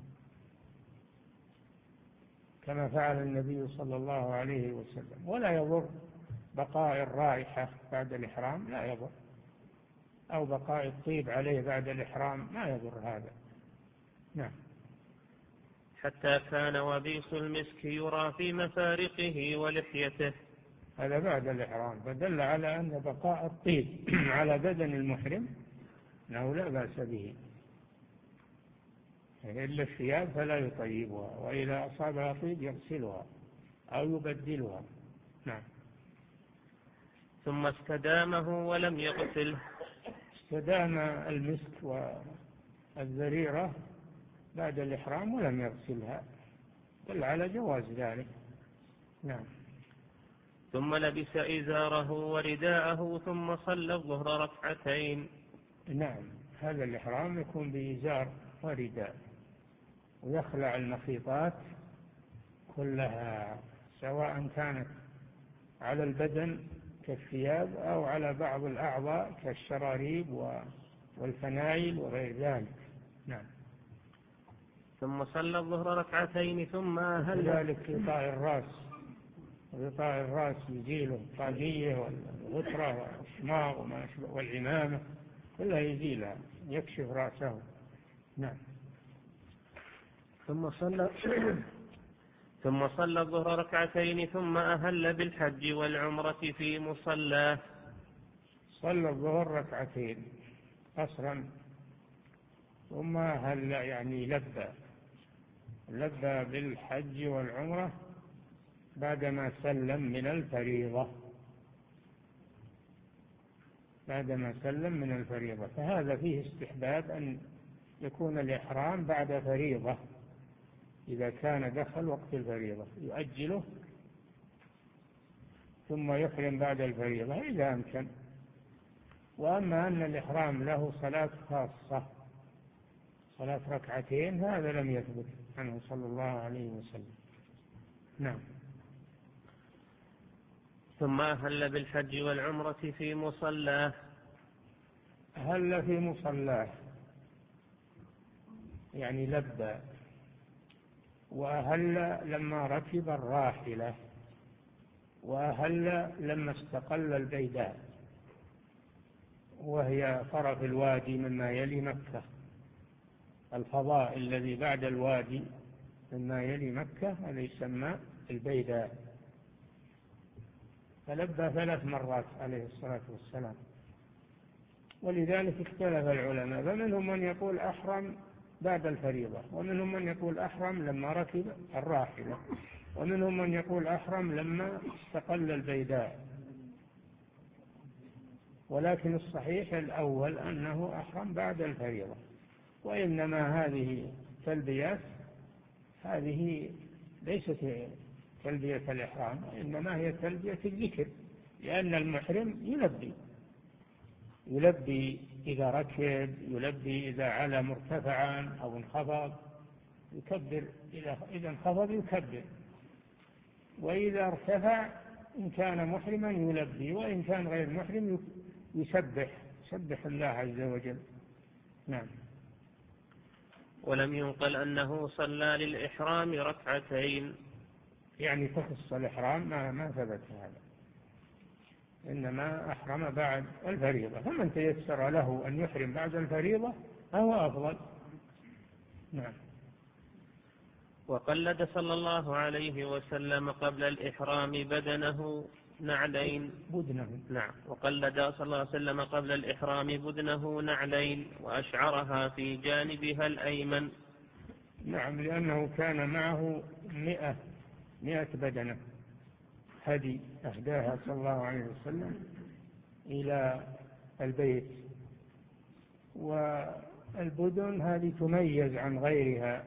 كما فعل النبي صلى الله عليه وسلم. ولا يضر بقاء الرائحة بعد الإحرام، لا يضر، أو بقاء الطيب عليه بعد الإحرام ما يضر هذا. نعم. حتى كان وبيص المسك يرى في مفارقه ولحيته. هذا بعد الإحرام، فدل على أن بقاء الطيب على بدن المحرم أنه لا بأس به، إلا الثياب فلا يطيبها، وإذا أصابها طيب يغسلها أو يبدلها. نعم. ثم استدامه ولم يغسله. استدام المسك والذريرة بعد الإحرام ولم يغسلها، دل على جواز ذلك. نعم. ثم لبس إزاره ورداءه ثم صلى الظهر ركعتين. نعم، هذا الإحرام يكون بإزار ورداء، ويخلع المخيطات كلها، سواء كانت على البدن كالثياب أو على بعض الأعضاء كالشراريب والفنايل وغير ذلك. نعم. ثم صلى الظهر ركعتين ثم أهل. ذلك غطاء الرأس، غطاء الرأس يزيله، الطاقية والغترة والشماغ وما يشبه والعمامة كلها يزيلها، يكشف رأسه. نعم. ثم صلى ثم صلى الظهر ركعتين ثم أهل بالحج والعمرة في مصلاه. صلى الظهر ركعتين قصرا، ثم أهل يعني لبى لبى بالحج والعمرة بعدما سلم من الفريضة، بعدما سلم من الفريضة. فهذا فيه استحباب أن يكون الإحرام بعد فريضة، إذا كان دخل وقت الفريضة يؤجله ثم يحرم بعد الفريضة إذا أمكن. وأما أن الإحرام له صلاة خاصة، صلاة ركعتين، هذا لم يثبت عنه صلى الله عليه وسلم. نعم. ثم أهل بالحج والعمرة في مصلاه. أهل في مصلاه يعني لبى، وأهل لما ركب الراحلة، وأهل لما استقل البيداء، وهي طرف الوادي مما يلي مكة، الفضاء الذي بعد الوادي مما يلي مكة هذا يسمى البيداء. فلبى ثلاث مرات عليه الصلاة والسلام، ولذلك اختلف العلماء، فمنهم من يقول أحرم بعد الفريضة، ومنهم من يقول أحرم لما ركب الراحلة، ومنهم من يقول أحرم لما استقل البيداء. ولكن الصحيح الأول أنه أحرم بعد الفريضة. وإنما هذه تلبيات هذه ليست تلبية الإحرام، إنما هي تلبية الذكر، لأن المحرم يلبي يلبي إذا ركب، يلبي إذا علا مرتفعا أو انخفض، يكبر، إذا انخفض يكبر، وإذا ارتفع إن كان محرما يلبي، وإن كان غير محرم يسبح يسبح الله عز وجل. نعم. ولم ينقل أنه صلى للإحرام ركعتين، يعني تخص الإحرام ما ما ثبت هذا، إنما أحرم بعد الفريضة، فمن تيسر له أن يحرم بعد الفريضة فهو أفضل. نعم. وقلد صلى الله عليه وسلم قبل الإحرام بدنه نعلين بدنه نعم وقلد صلى الله عليه وسلم قبل الإحرام بدنه نعلين وأشعرها في جانبها الأيمن. نعم، لأنه كان معه مئة مئة بدنة هدي أهداها صلى الله عليه وسلم إلى البيت، والبدن هذه تميز عن غيرها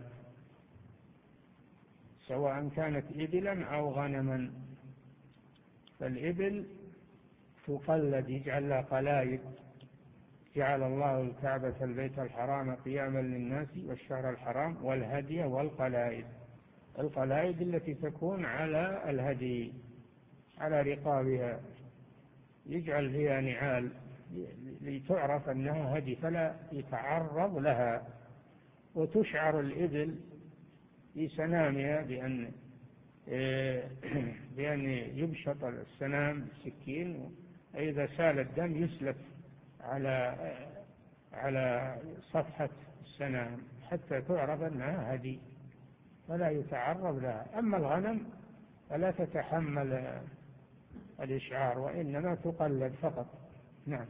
سواء كانت إبلا أو غنما. فالإبل تقلد، يجعل لها قلايد، جعل الله الكعبة البيت الحرام قياما للناس والشهر الحرام والهدي والقلائد. القلائد التي تكون على الهدي على رقابها يجعل فيها نعال لتعرف أنها هدي فلا يتعرض لها، وتشعر الإبل في سنامها بأن بأن يبشط السنام بالسكين، إذا سال الدم يسلك على على صفحة السنام حتى تعرف أنها هدي فلا يتعرض لها. أما الغنم فلا تتحمل الإشعار وإنما تقلد فقط. نعم.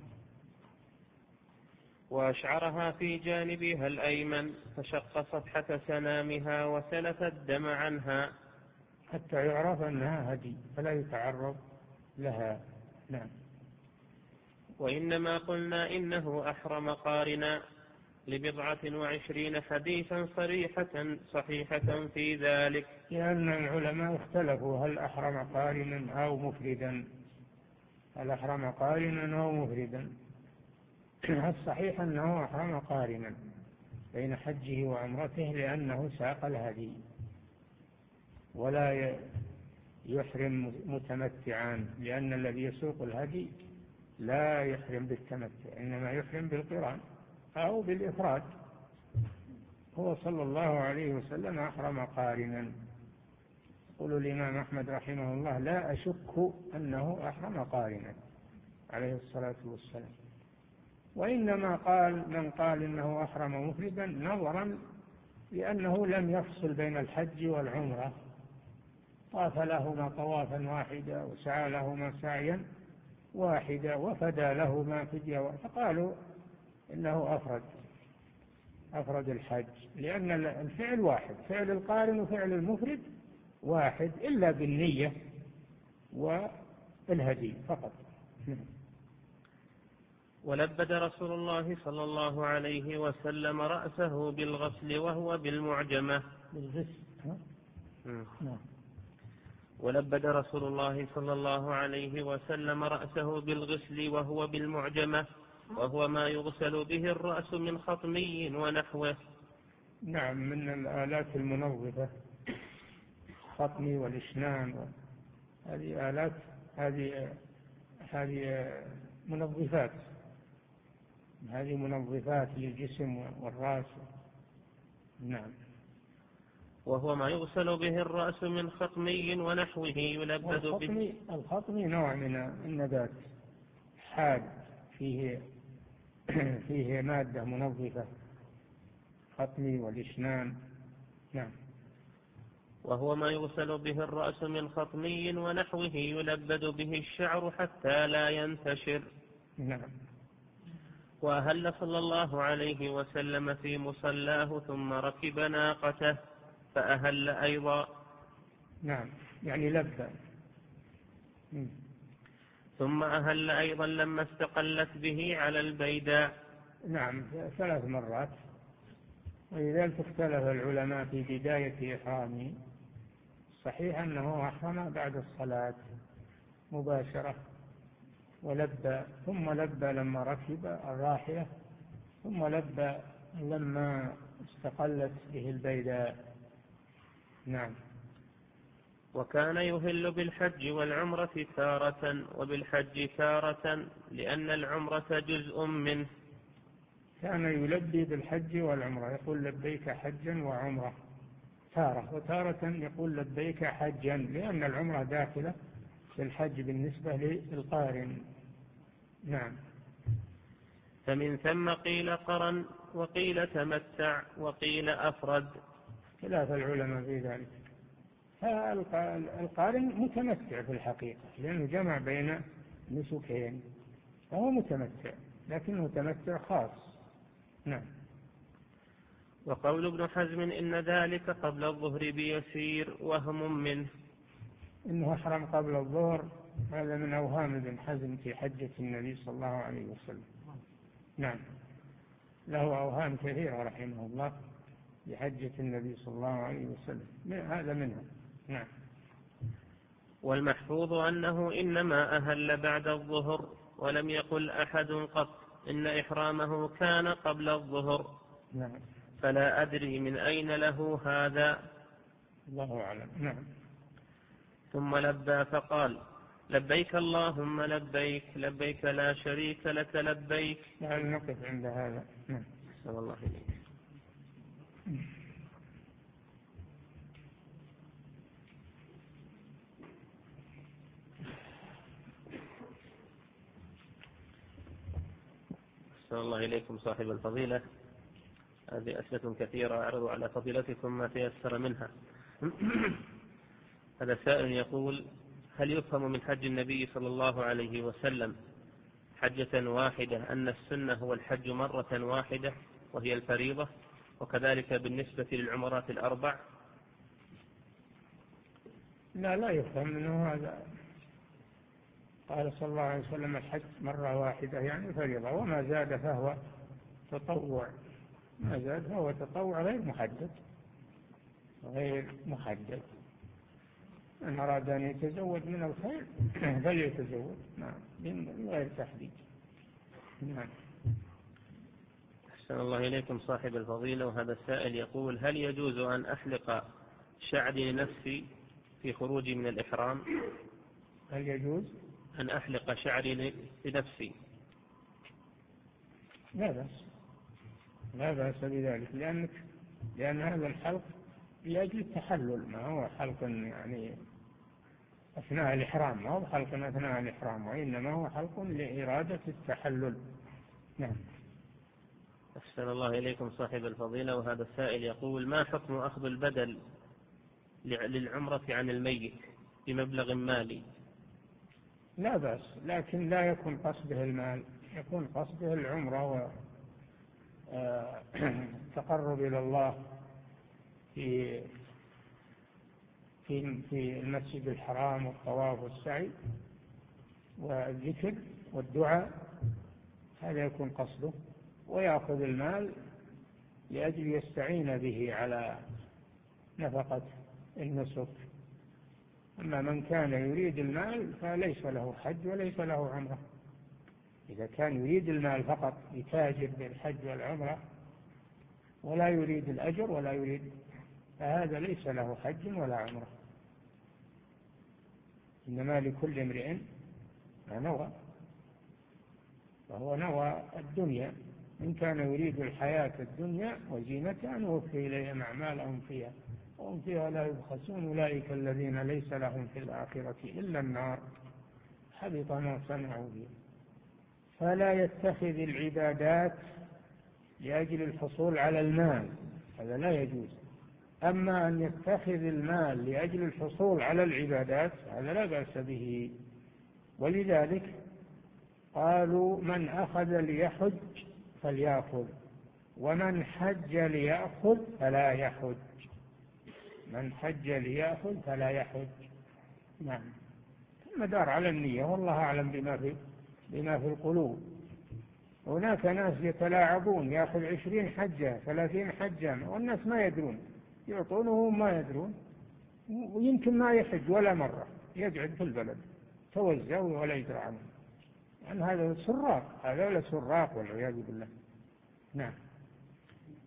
وأشعرها في جانبها الأيمن فشق صفحة سنامها وسلت الدم عنها حتى يعرف أنها هدي فلا يتعرض لها. نعم. وإنما قلنا إنه أحرم قارنا لبضعة وعشرين حديثا صريحة صحيحة في ذلك، لأن العلماء اختلفوا هل أحرم قارنا أو مفردا، هل أحرم قارنا أو مفردا. الصحيح أنه أحرم قارنا بين حجه وعمرته لأنه ساق الهدي، ولا يحرم متمتعا، لأن الذي يسوق الهدي لا يحرم بالتمتع إنما يحرم بالقران أو بالإفراد. هو صلى الله عليه وسلم أحرم قارنا. يقول الإمام أحمد رحمه الله لا أشك أنه أحرم قارنا عليه الصلاة والسلام. وإنما قال من قال إنه أحرم مفردا نظرا لأنه لم يفصل بين الحج والعمرة، طاف لهما طوافا واحدا وسعى لهما سعيا واحدا وفدى لهما فدية، فقالوا إنه أفرد أفرد الحج، لأن الفعل واحد، فعل القارن وفعل المفرد واحد إلا بالنية والهدي فقط. ولبد رسول الله صلى الله عليه وسلم رأسه بالغسل وهو بالمعجمة ولبد رسول الله صلى الله عليه وسلم رأسه بالغسل وهو بالمعجمة، وهو ما يغسل به الرأس من خطمي ونحوه. نعم، من الآلات المنظفة، خطمي والإشنان، هذه آلات، هذه هذه منظفات، هذه منظفات للجسم والرأس. نعم. وهو ما يغسل به الرأس من خطمي ونحوه يلبد به. الخطمي نوع من النبات حاد فيه فيه مادة منظفة، خطمي والإشنان. نعم. وهو ما يغسل به الرأس من خطمي ونحوه يلبد به الشعر حتى لا ينتشر. نعم. وأهل صلى الله عليه وسلم في مصلاه ثم ركب ناقته فأهل أيضا. نعم، يعني لبى. ثم أهل أيضا لما استقلت به على البيداء. نعم، ثلاث مرات. ولذلك اختلف العلماء في بداية إحرامه. صحيح أنه أحرم بعد الصلاة مباشرة ولبى، ثم لبى لما ركب الراحلة، ثم لبى لما استقلت به البيداء. نعم. وكان يهل بالحج والعمرة تارة وبالحج تارة لأن العمرة جزء منه. كان يلبي بالحج والعمرة، يقول لبيك حجا وعمرة تارة، وتارة يقول لبيك حجا لأن العمرة داخلة في الحج بالنسبة للقارن. نعم. فمن ثم قيل قرن وقيل تمتع وقيل أفرد. خلاف العلماء في ذلك. القارن متمتع في الحقيقة لأنه جمع بين نسكين، فهو متمتع لكنه تمتع خاص. نعم. وقول ابن حزم إن ذلك قبل الظهر بيسير وهم منه. إنه أحرم قبل الظهر هذا من أوهام ابن حزم في حجة النبي صلى الله عليه وسلم. نعم، له أوهام كثيرة رحمه الله بحجة النبي صلى الله عليه وسلم، هذا منها. نعم. والمحفوظ أنه إنما أهل بعد الظهر، ولم يقل أحد قط إن إحرامه كان قبل الظهر. نعم. فلا أدري من أين له هذا، الله أعلم. نعم. ثم لبى فقال لبيك اللهم لبيك لبيك لا شريك لك لبيك. نعم، نقف عند هذا. نعم. صلى الله عليه وسلم. صلى الله إليكم صاحب الفضيلة. هذه أسئلة كثيرة أعرض على فضيلتكم ما تيسر منها. هذا سائل يقول هل يفهم من حج النبي صلى الله عليه وسلم حجة واحدة أن السنة هو الحج مرة واحدة وهي الفريضة، وكذلك بالنسبة للعمرات الأربع؟ لا لا يفهم منه هذا. قال صلى الله عليه وسلم الحج مرة واحدة يعني فريضة، وما زاد فهو تطوع، ما زاد فهو تطوع غير محدد غير محدد. من أراد أن يتزوج من الخير فليتزوج من غير تحديد. نعم. أحسن الله إليكم صاحب الفضيلة. وهذا السائل يقول هل يجوز أن أحلق شعري لنفسي في خروجي من الإحرام؟ هل يجوز أن أحلق شعري لنفسي؟ لا بأس، لا بأس بذلك، لأنك لأن هذا الحلق لأجل التحلل، ما هو حلق يعني أثناء الإحرام، ما هو حلق أثناء الإحرام، وإنما هو حلق لإرادة التحلل. نعم. أحسن الله إليكم صاحب الفضيلة. وهذا السائل يقول ما حكم أخذ البدل للعمرة عن الميت بمبلغ مالي؟ لا بأس، لكن لا يكون قصده المال، يكون قصده العمرة والتقرب إلى الله في في في المسجد الحرام والطواف والسعي والذكر والدعاء، هذا يكون قصده، ويأخذ المال لأجل يستعين به على نفقة النسك. أما من كان يريد المال فليس له حج وليس له عمرة. إذا كان يريد المال فقط يتاجر بالحج والعمرة ولا يريد الأجر ولا يريد، فهذا ليس له حج ولا عمرة، إنما لكل امرئ ما نوى، وهو نوى الدنيا. إن كان يريد الحياة الدنيا وزينتها نوفي إليهم أعمالهم فيها وهم فيها لا يبخسون، أولئك الذين ليس لهم في الآخرة إلا النار حبط ما صنعوا به. فلا يتخذ العبادات لأجل الحصول على المال، هذا لا يجوز. أما أن يتخذ المال لأجل الحصول على العبادات هذا لا بأس به. ولذلك قالوا من أخذ ليحج فليأخذ، ومن حج ليأخذ فلا يحج. من حج ليأخذ فلا يحج. نعم. المدار على النية، والله أعلم بما في بما في القلوب. هناك ناس يتلاعبون، يأخذ عشرين حجة ثلاثين حجة والناس ما يدرون، يعطونهم ما يدرون، ويمكن ما يحج ولا مرة، يقعد في البلد توزع ولا يدرى عنه. يعني هذا سراق، هذا ولا سراق والعياذ بالله. نعم.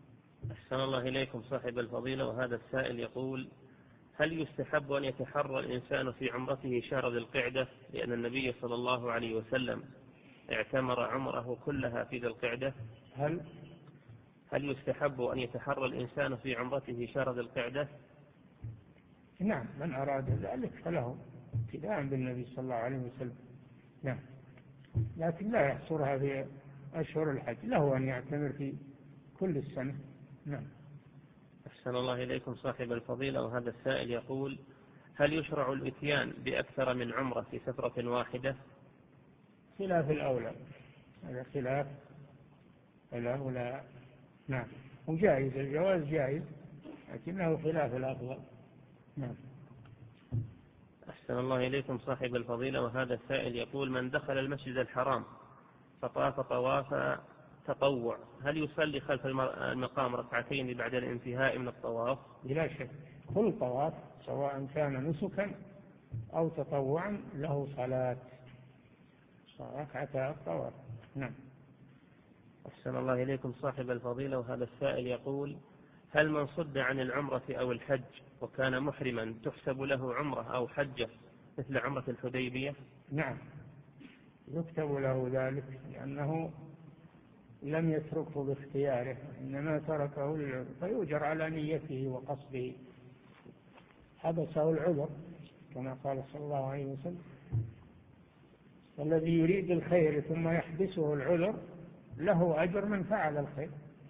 أحسن الله إليكم صاحب الفضيلة، وهذا السائل يقول: هل يستحب أن يتحرى الإنسان في عمرته شهر ذي القعدة، لأن النبي صلى الله عليه وسلم اعتمر عمره كلها في ذي القعدة؟ هل هل يستحب أن يتحرى الإنسان في عمرته شهر ذي القعدة؟ نعم، من أراد ذلك فله ابتداء بالنبي صلى الله عليه وسلم. نعم، لكن لا يحصرها في أشهر الحج، له أن يعتمر في كل السنة. نعم. أحسن الله إليكم صاحب الفضيلة، وهذا السائل يقول: هل يشرع الإتيان بأكثر من عمرة في سفرة واحدة؟ خلاف الأولى، هذا خلاف الأولى. نعم، وجائز، الجواز جائز، لكنه خلاف الأفضل. نعم. أحسن الله إليكم صاحب الفضيلة، وهذا السائل يقول: من دخل المسجد الحرام فطاف طواف تطوع، هل يصلي خلف المقام ركعتين بعد الانتهاء من الطواف؟ بلا شك، كل طواف سواء كان نسكا أو تطوعا له صلاة ركعتا الطواف. نعم. أحسن الله إليكم صاحب الفضيلة، وهذا السائل يقول: هل من صد عن العمرة أو الحج وكان محرما تحسب له عمرة أو حجة مثل عمرة الحديبية؟ نعم، يكتب له ذلك، لأنه لم يتركه باختياره، إنما تركه فيؤجر على نيته وقصده، حبسه العذر كما قال صلى الله عليه وسلم. والذي يريد الخير ثم يحبسه العذر له أجر من فعل الخير،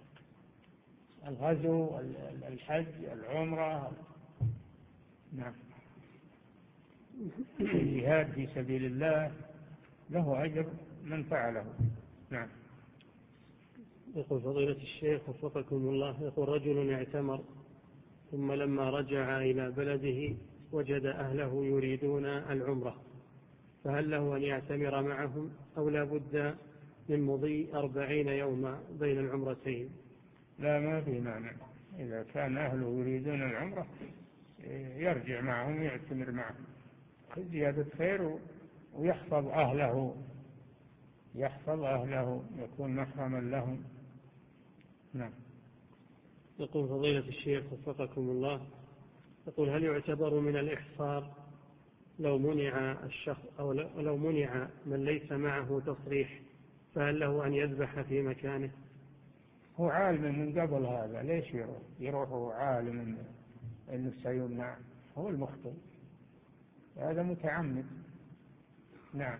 الغزو، الحج، العمرة. نعم. الجهاد في سبيل الله له أجر من فعله. نعم. يقول فضيلة الشيخ وفقكم الله، يقول: رجل اعتمر ثم لما رجع إلى بلده وجد أهله يريدون العمرة، فهل له أن يعتمر معهم أو لا بد من مضي أربعين يوما بين العمرتين؟ لا، ما في مانع، إذا كان أهله يريدون العمرة يرجع معهم يعتمر معهم، زيادة خير، ويحفظ أهله، يحفظ أهله، يكون محرما لهم. نعم. يقول فضيلة الشيخ وفقكم الله، يقول: هل يعتبر من الإحصار لو منع الشخص أو لو منع من ليس معه تصريح، فهل له أن يذبح في مكانه؟ هو عالم من قبل هذا، ليش يروح يروح عالم أنه سيمنع؟ هو المخطئ، هذا متعمد. نعم.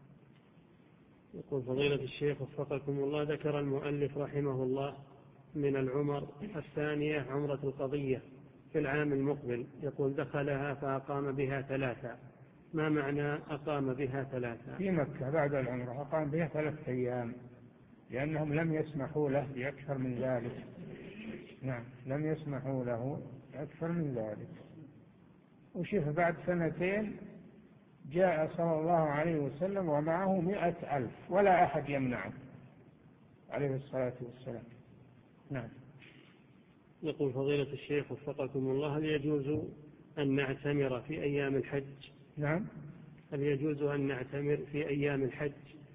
يقول فضيلة الشيخ وفقكم الله، ذكر المؤلف رحمه الله من العمر الثانية عمرة القضية في العام المقبل، يقول: دخلها فأقام بها ثلاثة، ما معنى أقام بها ثلاثة؟ في مكة بعد العمرة أقام بها ثلاثة أيام، لأنهم لم يسمحوا له بأكثر من ذلك. نعم، لم يسمحوا له أكثر من ذلك. وشوف بعد سنتين جاء صلى الله عليه وسلم ومعه مئة ألف ولا أحد يمنعه عليه الصلاة والسلام. نعم. يقول فضيلة الشيخ وفقكم الله: هل يجوز أن نعتمر في أيام الحج؟ نعم. هل يجوز أن نعتمر في أيام الحج؟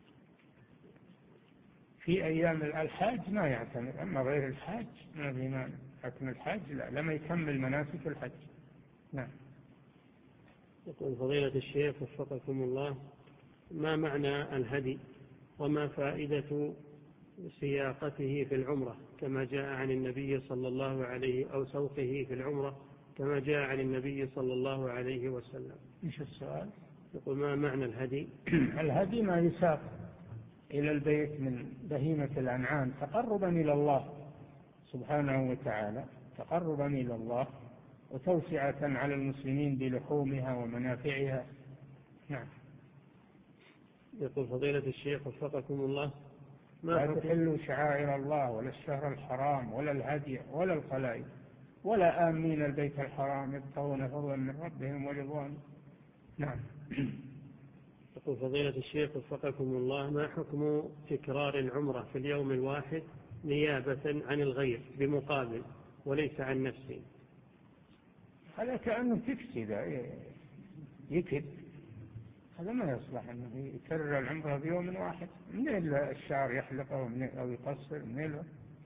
في أيام الحج ما يعتمر، أما غير الحج ما في مانع، لكن الحج لا، لما يكمل مناسك الحج. نعم. يقول فضيلة الشيخ وفقكم الله: ما معنى الهدي وما فائدة سياقته في العمرة كما جاء عن النبي صلى الله عليه أو سوقه في العمرة كما جاء عن النبي صلى الله عليه وسلم؟ إيش السؤال؟ يقول: ما معنى الهدي؟ الهدي ما يساق إلى البيت من بهيمة الأنعام تقربا إلى الله سبحانه وتعالى، تقربا إلى الله وتوسعة على المسلمين بلحومها ومنافعها. نعم. يقول فضيلة الشيخ وفقكم الله: لا تحلوا شعائر الله ولا الشهر الحرام ولا الهدي ولا القلائد ولا آمين البيت الحرام يبتغون فضلا من ربهم ورضوانه. نعم. يقول فضيلة الشيخ وفقكم الله: ما حكم تكرار العمرة في اليوم الواحد نيابة عن الغير بمقابل وليس عن نفسه؟ هذا كأنه تكسي، ذا يكد، هذا ما يصلح أنه يكرر العمرة في يوم واحد. منين الشعر يحلق أو, أو يقصر؟ منين؟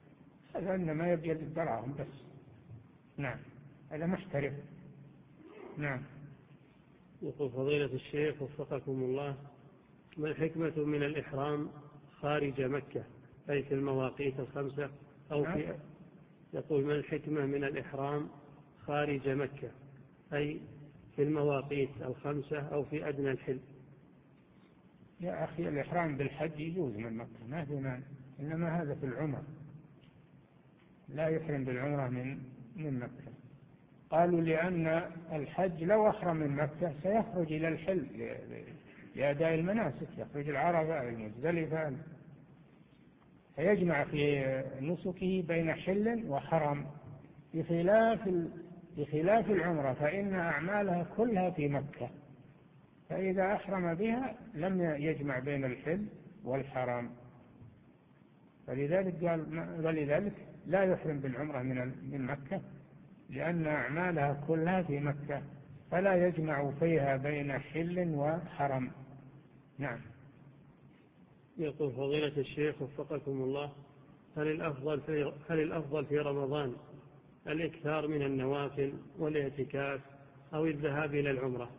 هذا إنما يبي الدراهم بس. نعم، هذا محترف. نعم. يقول فضيلة الشيخ وفقكم الله، ما الحكمة من الإحرام خارج مكة أي في المواقيت الخمسة أو في يقول ما الحكمة من الإحرام خارج مكة أي في المواقيت الخمسة أو في أدنى الحل؟ يا أخي الإحرام بالحج يجوز من مكة ما في مانع، إنما هذا في العمر، لا يحرم بالعمرة من من مكة. قالوا لأن الحج لو أحرم من مكة سيخرج إلى الحل لأداء المناسك، يخرج العرفة المزدلفة، فيجمع في نسكه بين حل وحرم، بخلاف بخلاف العمرة فإن أعمالها كلها في مكة، فإذا أحرم بها لم يجمع بين الحل والحرم، فلذلك قال ولذلك لا يحرم بالعمرة من من مكة، لأن أعمالها كلها في مكة فلا يجمع فيها بين حل وحرم. نعم. يقول فضيلة الشيخ وفقكم الله، هل الأفضل في هل الأفضل في رمضان الإكثار من النوافل والاعتكاف أو الذهاب إلى العمرة؟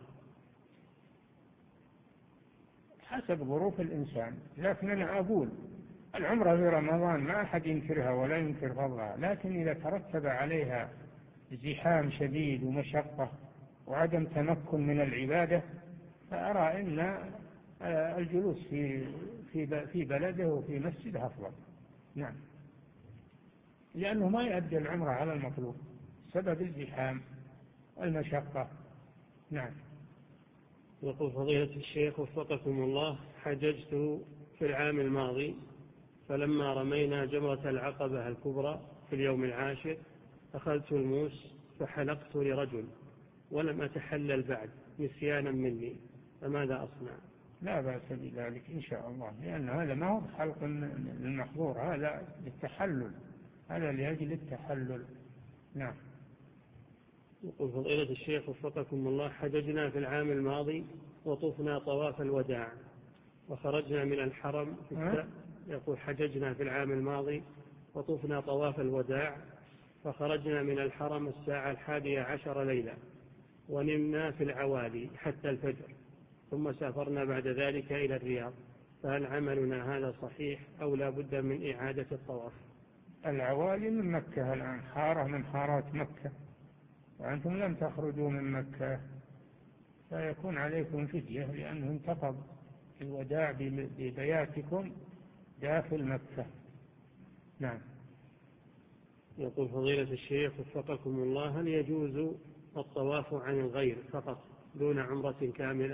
حسب ظروف الإنسان، لكن أنا أقول العمرة في رمضان ما أحد ينكرها ولا ينكر فضلها، لكن إذا ترتب عليها زحام شديد ومشقة وعدم تمكن من العبادة فأرى أن الجلوس في في في بلده وفي مسجده أفضل. نعم، لأنه ما يؤدي العمرة على المطلوب سبب الزحام والمشقة. نعم. يقول فضيلة الشيخ وفقكم الله، حججت في العام الماضي، فلما رمينا جمرة العقبة الكبرى في اليوم العاشر أخذت الموس فحلقت لرجل ولم أتحلل بعد نسيانا مني، فماذا أصنع؟ لا بأس بذلك إن شاء الله، لأن هذا ما هو حلق المحظور، هذا للتحلل، هذا لأجل التحلل. نعم. يقول فضيلة الشيخ وفقكم الله، حججنا في العام الماضي وطفنا طواف الوداع وخرجنا من الحرم في الساعة يقول حججنا في العام الماضي وطفنا طواف الوداع فخرجنا من الحرم الساعة الحادية عشر ليلة ونمنا في العوالي حتى الفجر، ثم سافرنا بعد ذلك إلى الرياض، فهل عملنا هذا صحيح أو لا بد من إعادة الطواف؟ العوالي من مكة الآن، حارة من حارات مكة، وأنتم لم تخرجوا من مكة، فيكون عليكم فدية لأنه انتقض الوداع ببياتكم داخل مكة. نعم. يقول فضيلة الشيخ وفقكم الله، هل يجوز الطواف عن الغير فقط دون عمرة كاملة؟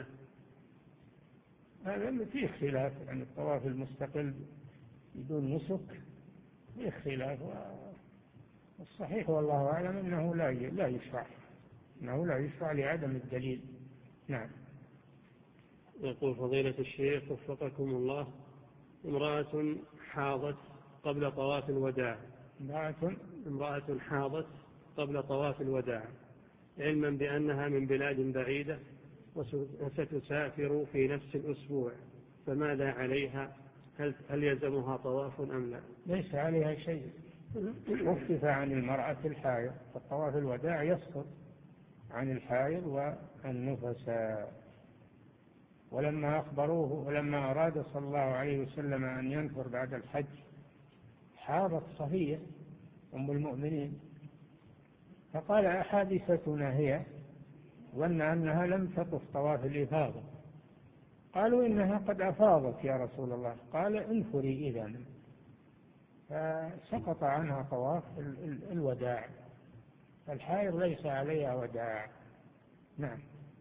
هذا فيه خلاف عن يعني الطواف المستقل بدون نسك، فيه خلاف، والصحيح والله أعلم أنه لا لا يشرع، أنه لا يشرع لعدم الدليل. نعم. يقول فضيلة الشيخ وفقكم الله، امرأة حاضت قبل طواف الوداع امرأة امرأة حاضت قبل طواف الوداع علما بأنها من بلاد بعيدة وستسافر في نفس الأسبوع، فماذا عليها؟ هل, هل يلزمها طواف أم لا؟ ليس عليها شيء، وقف عن المرأة الحائض، فطواف الوداع يسقط عن الحائض والنفساء. ولما أخبروه ولما أراد صلى الله عليه وسلم أن ينفر بعد الحج حاضت صفية أم المؤمنين، فقال أحادثتنا هي، ظن أنها لم تطف طواف الإفاضة، قالوا إنها قد أفاضت يا رسول الله، قال انفري إذن، فسقط عنها طواف الوداع، فالحائض ليس عليها وداع. نعم.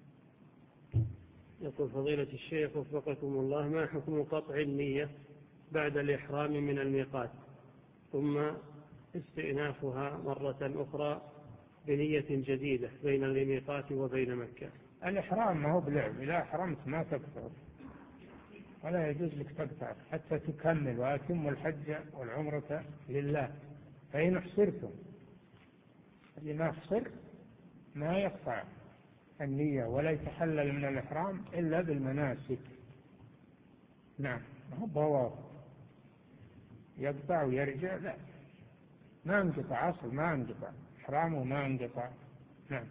يقول فضيلة الشيخ وفقكم الله، ما حكم قطع النية بعد الإحرام من الميقات ثم استئنافها مرة أخرى بنية جديدة بين الميقات وبين مكة؟ الإحرام ما هو بلعب، إذا أحرمت ما تقطع، ولا يجوز لك تقطع حتى تكمل وأتم الحج والعمرة لله، فإن احصرتم لما احصر ما يقطع النية ولا يتحلل من الإحرام إلا بالمناسك. نعم، ما هو بواف يقطع ويرجع، لا، ما انقطع أصل، ما انقطع إحرامه، ما انقطع. نعم.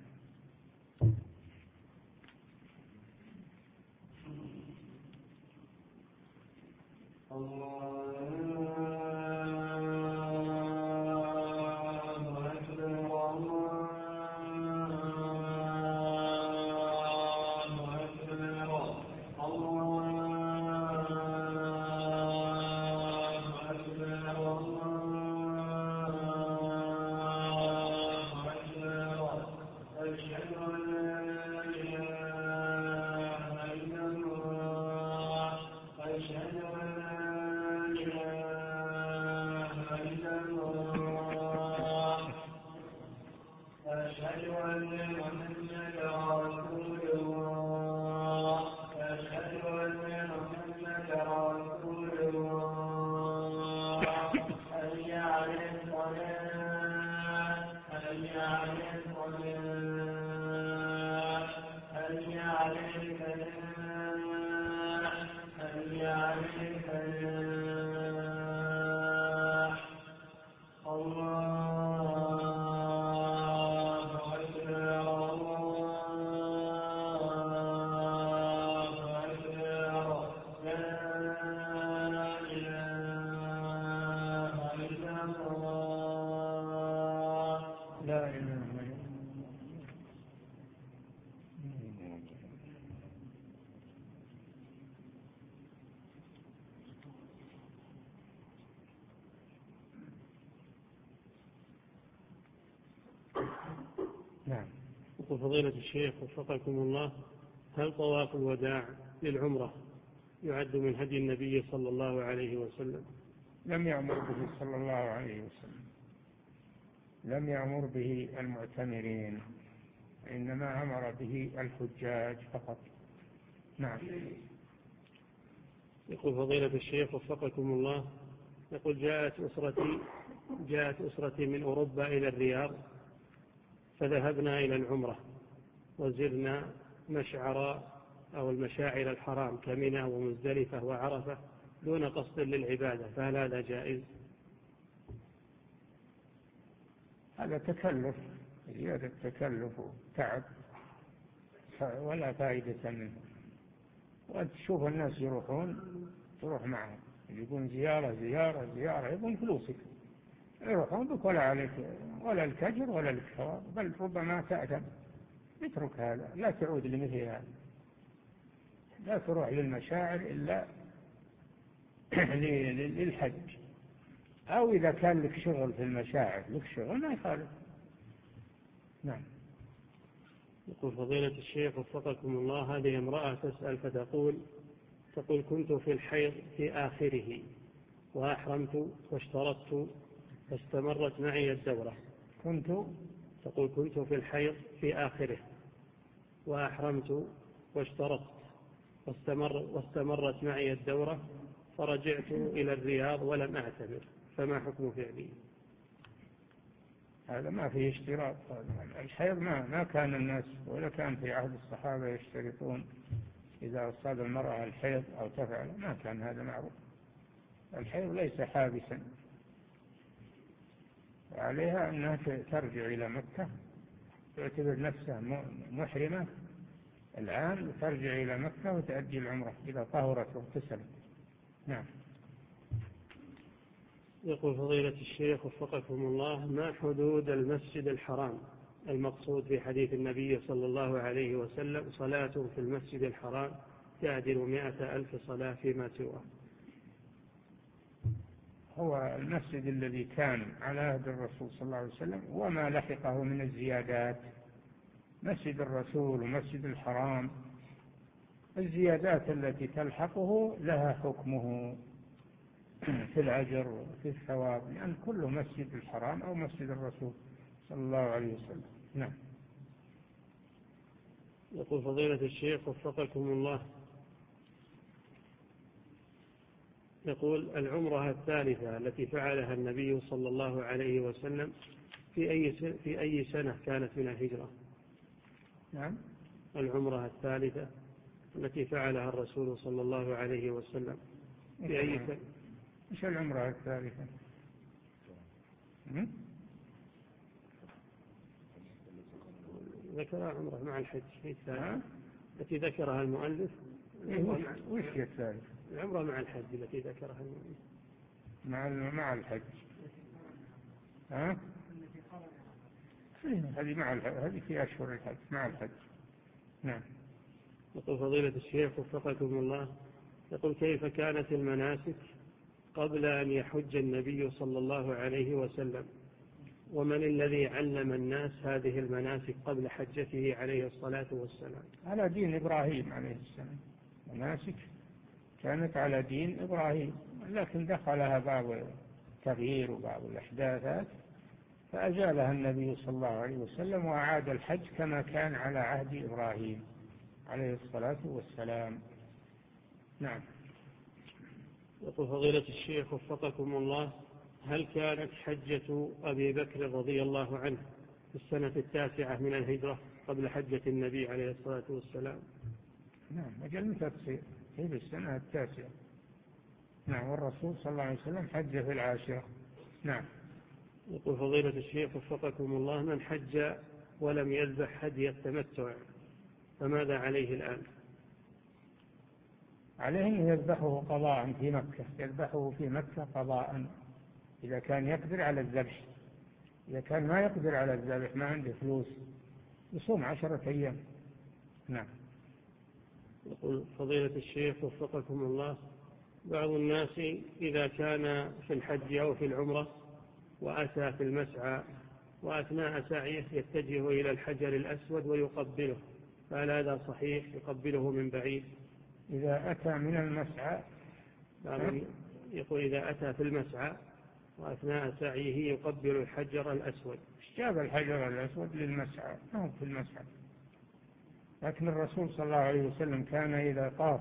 نعم. يقول فضيلة الشيخ وفقكم الله، هل طواف الوداع للعمرة يعد من هدي النبي صلى الله عليه وسلم؟ لم يأمر به صلى الله عليه وسلم، لم يأمر به المعتمرين، إنما أمر به الحجاج فقط. نعم. يقول فضيلة الشيخ وفقكم الله، يقول جاءت أسرتي جاءت أسرتي من أوروبا إلى الرياض، فذهبنا إلى العمرة وزرنا مشعر أو المشاعر الحرام كمنى ومزدلفة وعرفة دون قصد للعبادة، فهل هذا جائز؟ هذا تكلف، زيادة تكلف وتعب ولا فائدة منه. وتشوف الناس يروحون تروح معهم، يقول زيارة زيارة زيارة، يقول فلوسك، يروحون بك ولا عليك ولا الكجر ولا الكفار، بل ربما تأثم. اترك هذا، لا تعود لمثل هذا، لا تروح للمشاعر إلا للحج، أو إذا كان لك شغل في المشاعر، لك شغل ما يخالف. نعم. يقول فضيلة الشيخ وفقكم الله، هذه امرأة تسأل فتقول تقول كنت في الحيض في آخره وأحرمت واشترطت فاستمرت معي الدورة. كنت تقول كنت في الحيض في آخره وأحرمت واشترطت واستمر واستمرت معي الدورة، فرجعت إلى الرياض ولم أعتمر، فما حكم فعلي؟ هذا ما فيه اشتراط. الحيض ما ما كان الناس ولا كان في عهد الصحابة يشترطون إذا أصاب المرأة الحيض أو تفعل، ما كان هذا معروف. الحيض ليس حابسا، عليها أنها ترجع إلى مكة، تعتبر نفسها محرمة الآن، ترجع إلى مكة وتأدي العمرة إذا طهرت واغتسلت. نعم. يقول فضيلة الشيخ وفقكم الله، ما حدود المسجد الحرام المقصود في حديث النبي صلى الله عليه وسلم صلاة في المسجد الحرام تعدل مئة ألف صلاة فيما سواه؟ هو المسجد الذي كان على عهد الرسول صلى الله عليه وسلم وما لحقه من الزيادات، مسجد الرسول ومسجد الحرام، الزيادات التي تلحقه لها حكمه في الأجر وفي الثواب، لأن يعني كله مسجد الحرام أو مسجد الرسول صلى الله عليه وسلم. نعم. يقول فضيلة الشيخ وفقكم الله، يقول العمرة الثالثة التي فعلها النبي صلى الله عليه وسلم في أي في أي سنة كانت من الهجرة؟ نعم. العمرة الثالثة التي فعلها الرسول صلى الله عليه وسلم في أي سنة؟ إيش العمرة الثالثة؟ ذكرها عمرة مع الحج هي الثالثة التي ذكرها المؤلف. وش هي الثالثة؟ العمرة مع الحج التي ذكرها المؤلف مع مع الحج. ها؟ هذه مع الحج، هذه في أشهر الحج مع الحج. نعم. يقول فضيلة الشيخ وفقكم الله، يقول كيف كانت المناسك قبل أن يحج النبي صلى الله عليه وسلم، ومن الذي علم الناس هذه المناسك قبل حجته عليه الصلاة والسلام؟ على دين إبراهيم عليه السلام، مناسك كانت على دين إبراهيم، لكن دخلها بعض التغيير وبعض الأحداثات فأزالها النبي صلى الله عليه وسلم وأعاد الحج كما كان على عهد إبراهيم عليه الصلاة والسلام. نعم. يقول فضيلة الشيخ وفقكم الله، هل كانت حجة أبي بكر رضي الله عنه في السنة التاسعة من الهجرة قبل حجة النبي عليه الصلاة والسلام؟ نعم، أجل متى تصير؟ هي في السنة التاسعة. نعم، والرسول صلى الله عليه وسلم حج في العاشرة. نعم. يقول فضيلة الشيخ وفقكم الله، من حج ولم يذبح هدي التمتع فماذا عليه الآن؟ عليه أن يذبحه قضاء في مكة، يذبحه في مكة قضاء إذا كان يقدر على الذبح. إذا كان ما يقدر على الذبح، ما عنده فلوس، يصوم عشرة أيام. نعم. يقول فضيلة الشيخ وفقكم الله، بعض الناس إذا كان في الحج أو في العمرة وأتى في المسعى وأثناء سعيه يتجه إلى الحجر الأسود ويقبله، فهل هذا صحيح يقبله من بعيد؟ إذا أتى من المسعى، يقول إذا أتى في المسعى وأثناء سعيه يقبل الحجر الأسود. جاب الحجر الأسود للمسعى، ما هو في المسعى. لكن الرسول صلى الله عليه وسلم كان إذا طاف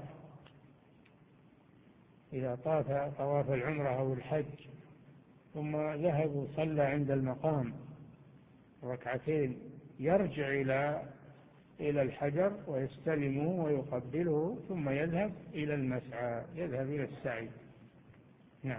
إذا طاف طواف العمرة أو الحج ثم ذهب وصلى عند المقام ركعتين، يرجع إلى إلى الحجر ويستلمه ويقبله ثم يذهب إلى المسعى، يذهب إلى السعي. نعم.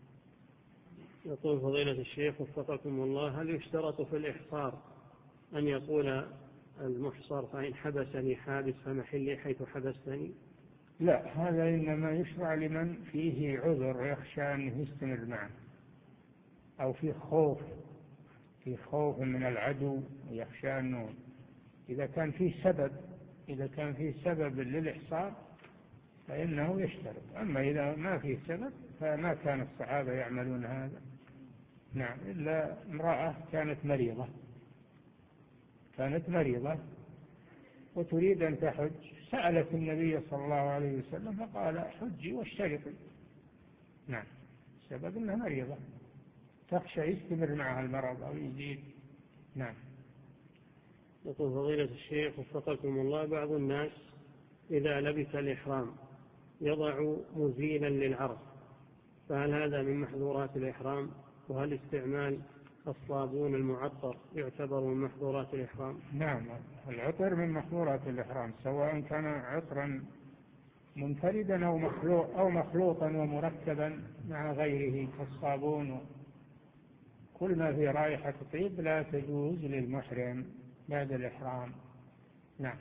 يقول فضيلة الشيخ وفقكم الله، هل يشترط في الإحصار أن يقول المحصر فإن حبسني حابس فمحلي حيث حبستني؟ لا، هذا إنما يشرع لمن فيه عذر يخشى أنه يستمر معه، أو في خوف في خوف من العدو يخشى أنه إذا كان فيه سبب إذا كان فيه سبب للإحصار فإنه يشترط. أما إذا ما فيه سبب فما كان الصحابة يعملون هذا. نعم، إلا امرأة كانت مريضة كانت مريضة وتريد أن تحج، سألت النبي صلى الله عليه وسلم فقال حجي واشترطي. نعم، سبب أنها مريضة تخشى يستمر معها المرض أو يزيد. نعم. يقول فضيلة الشيخ وفقكم الله، بعض الناس إذا لبس الإحرام يضع مزيلا للعرق، فهل هذا من محظورات الإحرام؟ وهل استعمال الصابون المعطر يعتبر من محظورات الإحرام؟ نعم، العطر من محظورات الإحرام، سواء كان عطرا منفردا أو مخلوط أو مخلوطا ومركبا مع غيره كالصابون. كل ما في رائحة طيب لا تجوز للمحرم بعد الإحرام. نعم.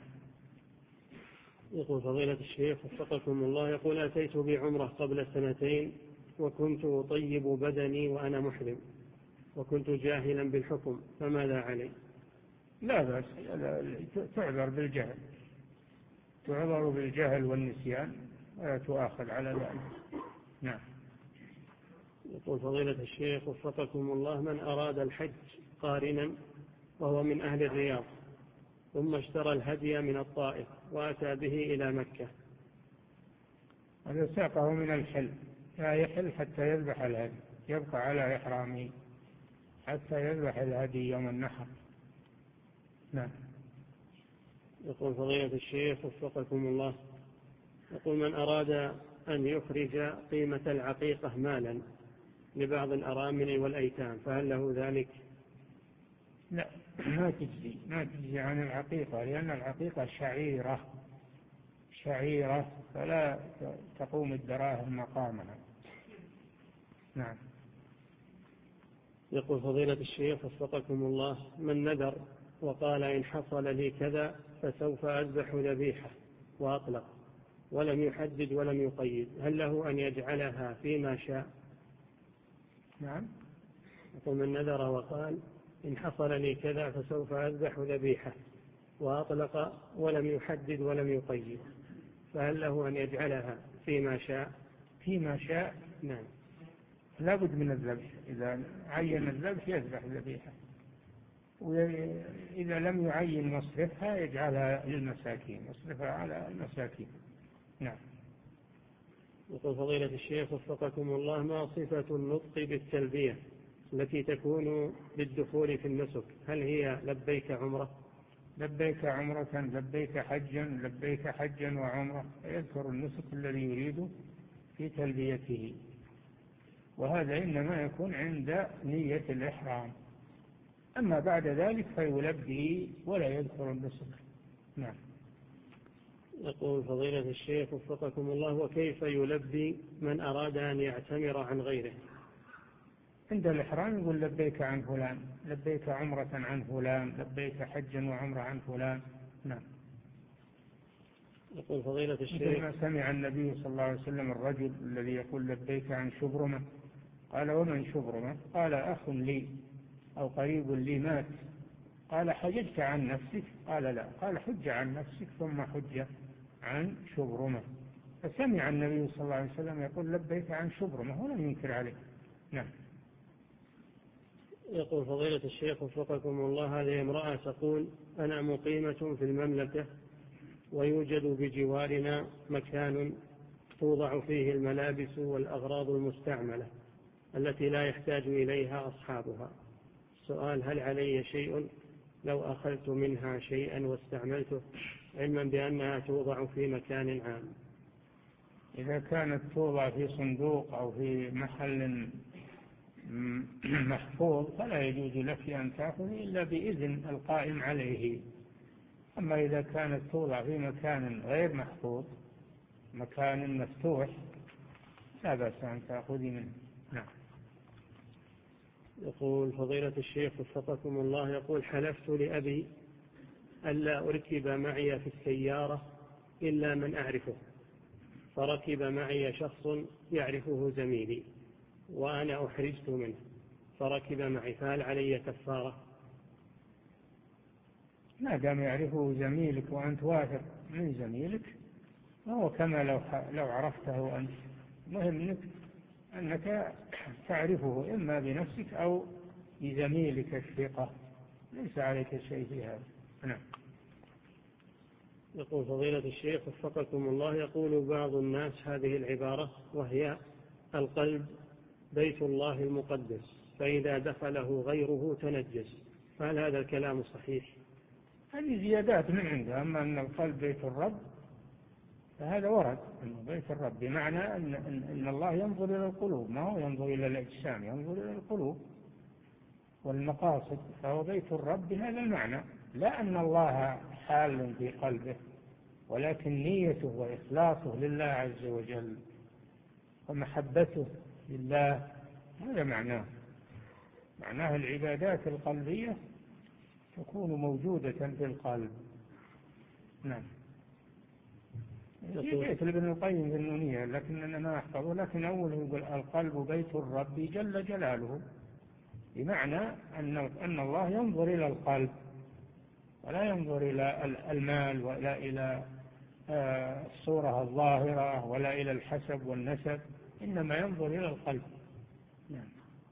يقول فضيلة الشيخ وفقكم الله، يقول أتيت بعمرة قبل سنتين وكنت أطيب بدني وأنا محرم وكنت جاهلا بالحكم، فماذا علي؟ لا بأس، تعذر بالجهل تعذر بالجهل والنسيان ولا تؤاخذ على ذلك. نعم. يقول فضيلة الشيخ وفقكم الله، من أراد الحج قارنا وهو من أهل الرياض ثم اشترى الهدي من الطائف وأتى به إلى مكة، هذا ساقه من الحل، لا يحل حتى يذبح الهدي، يبقى على إحرامه حتى يذبح الهدي يوم النحر. نعم. يقول فضيلة الشيخ وفقكم الله، يقول من أراد أن يخرج قيمة العقيقة مالا لبعض الأرامل والأيتام فهل له ذلك؟ لا، ما تجزي ما تجزي عن العقيقة، لأن العقيقة شعيرة شعيرة فلا تقوم الدراهم مقامها. نعم. يقول فضيلة الشيخ وفقكم الله، من نذر وقال إن حصل لي كذا فسوف أذبح ذبيحة وأطلق ولم يحدد ولم يقيد، هل له أن يجعلها فيما شاء؟ نعم. يقول من نذر وقال إن حصل لي كذا فسوف أذبح ذبيحة وأطلق ولم يحدد ولم يقيد، فهل له أن يجعلها فيما شاء؟ فيما شاء. نعم. لا بد من الذبح، إذا عين الذبح يذبح ذبيحة، وإذا لم يعين مصرفها يجعلها للمساكين، يصرفها على المساكين. نعم. يقول فضيلة الشيخ وفقكم الله، ما صفة النطق بالتلبية التي تكون بالدخول في النسك؟ هل هي لبيك عمرة؟ لبيك عمرة، لبيك حجا، لبيك حجا وعمرة، يذكر النسك الذي يريد في تلبيته، وهذا إنما يكون عند نية الإحرام، أما بعد ذلك فيلبي ولا يذكر النسك. نعم. يقول فضيلة الشيخ وفقكم الله، وكيف يلبي من أراد أن يعتمر عن غيره؟ عند الإحرام يقول لبيك عن فلان، لبيك عمرة عن فلان، لبيك حجا وعمرة عن فلان. نعم. يقول فضيلة الشيخ لما سمع النبي صلى الله عليه وسلم الرجل الذي يقول لبيك عن شبرمة، قال ومن شبرمة؟ قال أخ لي أو قريب لي مات. قال حججت عن نفسك؟ قال لا. قال حج عن نفسك ثم حج عن شبرمة. فسمع النبي صلى الله عليه وسلم يقول لبيك عن شبرمة ولم ينكر عليه. نعم. يقول فضيلة الشيخ وفقكم الله، هذه امرأة تقول أنا مقيمة في المملكة ويوجد بجوارنا مكان توضع فيه الملابس والأغراض المستعملة التي لا يحتاج إليها أصحابها. السؤال هل علي شيء لو أخذت منها شيئا واستعملته، علما بأنها توضع في مكان عام؟ إذا كانت توضع في صندوق أو في محل محفوظ فلا يجوز لك أن تأخذ إلا بإذن القائم عليه. أما إذا كانت توضع في مكان غير محفوظ، مكان مفتوح، لا بأس أن تأخذي منه. نعم. يقول فضيلة الشيخ وفقكم الله، يقول حلفت لأبي ألا أركب معي في السيارة إلا من أعرفه، فركب معي شخص يعرفه زميلي وأنا أحرجت منه فركب معي، فهل علي كفارة؟ ما دام يعرفه زميلك وأنت واثق من زميلك وهو كما لو لو عرفته أنت، مهم أنك, أنك تعرفه إما بنفسك أو بزميلك الثقة، ليس عليك شيء في هذا. نعم. يقول فضيلة الشيخ وفقكم الله، يقول بعض الناس هذه العبارة وهي القلب بيت الله المقدس فإذا دخله غيره تنجس، فهل هذا الكلام صحيح؟ هذه زيادات من عنده. أما أن القلب بيت الرب فهذا ورد أنه بيت الرب، بمعنى أن, أن الله ينظر إلى القلوب، ما هو ينظر إلى الأجسام، ينظر إلى القلوب والمقاصد، فهو بيت الرب بهذا المعنى، لا أن الله حال في قلبه، ولكن نيته وإخلاصه لله عز وجل ومحبته لله، هذا معناه. معناه العبادات القلبية تكون موجودة في القلب. نعم. جئت لابن القيم في النونية لكن أنا ما أحفظه، لكن أوله يقول القلب بيت الرب جل جلاله، بمعنى أن أن الله ينظر إلى القلب ولا ينظر إلى المال ولا إلى الصورة الظاهرة ولا إلى الحسب والنسب، إنما ينظر إلى القلب. نعم.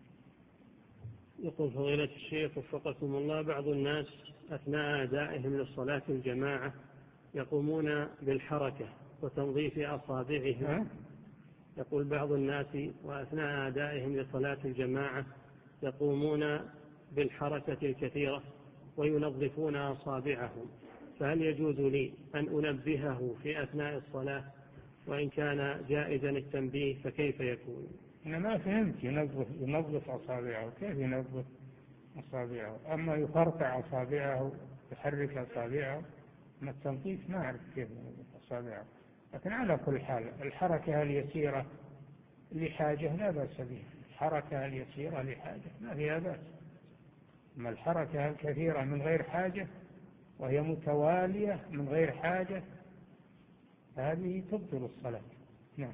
يقول فضيلة الشيخ وفقكم الله، بعض الناس أثناء أدائهم للصلاة الجماعة يقومون بالحركة وتنظيف أصابعهم. يقول بعض الناس وأثناء أدائهم لصلاة الجماعة يقومون بالحركة الكثيرة وينظفون أصابعهم، فهل يجوز لي أن أنبهه في أثناء الصلاة؟ وإن كان جائزا التنبيه فكيف يكون؟ أنا ما فهمت. ينظف ينظف أصابعه، كيف ينظف أصابعه؟ أما يفرقع أصابعه يحرك أصابعه، ما التنظيف ما أعرف كيف ينظف أصابعه. لكن على كل حال الحركة اليسيرة لحاجة لا بأس بها، الحركة اليسيرة لحاجة ما فيها بأس. أما الحركة الكثيرة من غير حاجة وهي متوالية من غير حاجة هذه تبطل الصلاة. نعم.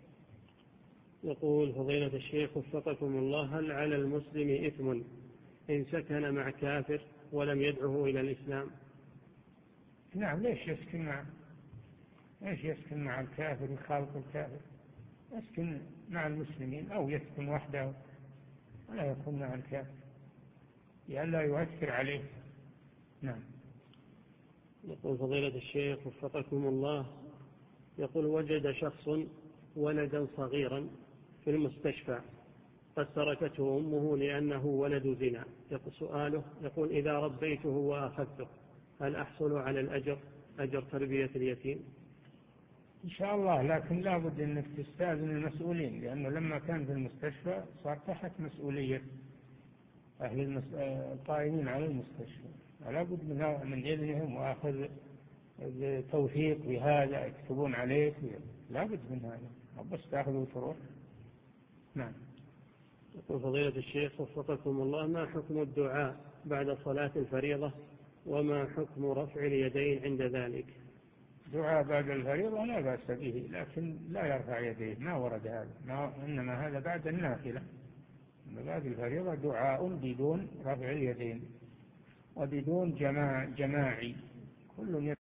يقول فضيلة الشيخ وفقكم الله: هل على المسلم إثم إن سكن مع كافر ولم يدعه إلى الإسلام؟ نعم، ليش يسكن مع ليش يسكن مع الكافر يخالط الكافر؟ يسكن مع المسلمين أو يسكن وحده ولا يكون مع الكافر لئلا يؤثر عليه. نعم. يقول فضيلة الشيخ وفقكم الله: يقول وجد شخص ولدا صغيرا في المستشفى قد تركته أمه لأنه ولد زنا. يقول سؤاله: يقول إذا ربيته وأخذته هل أحصل على الأجر أجر تربية اليتيم؟ إن شاء الله، لكن لا بد أنك تستأذن المسؤولين، لأنه لما كان في المستشفى صار تحت مسؤولية أهل المس... القائمين على المستشفى، ولا بد من من إذنهم وأخذ التوثيق بهذا، يكتبون عليك، لا بد من هذا، بس تأخذ وتروح. نعم. يقول فضيلة الشيخ وفقكم الله: ما حكم الدعاء بعد صلاة الفريضة وما حكم رفع اليدين عند ذلك؟ دعاء بعد الفريضة لا بأس به، لكن لا يرفع يديه، ما ورد هذا، ما إنما هذا بعد النافلة. بعد الفريضة دعاء بدون رفع اليدين وبدون جماع جماعي، كل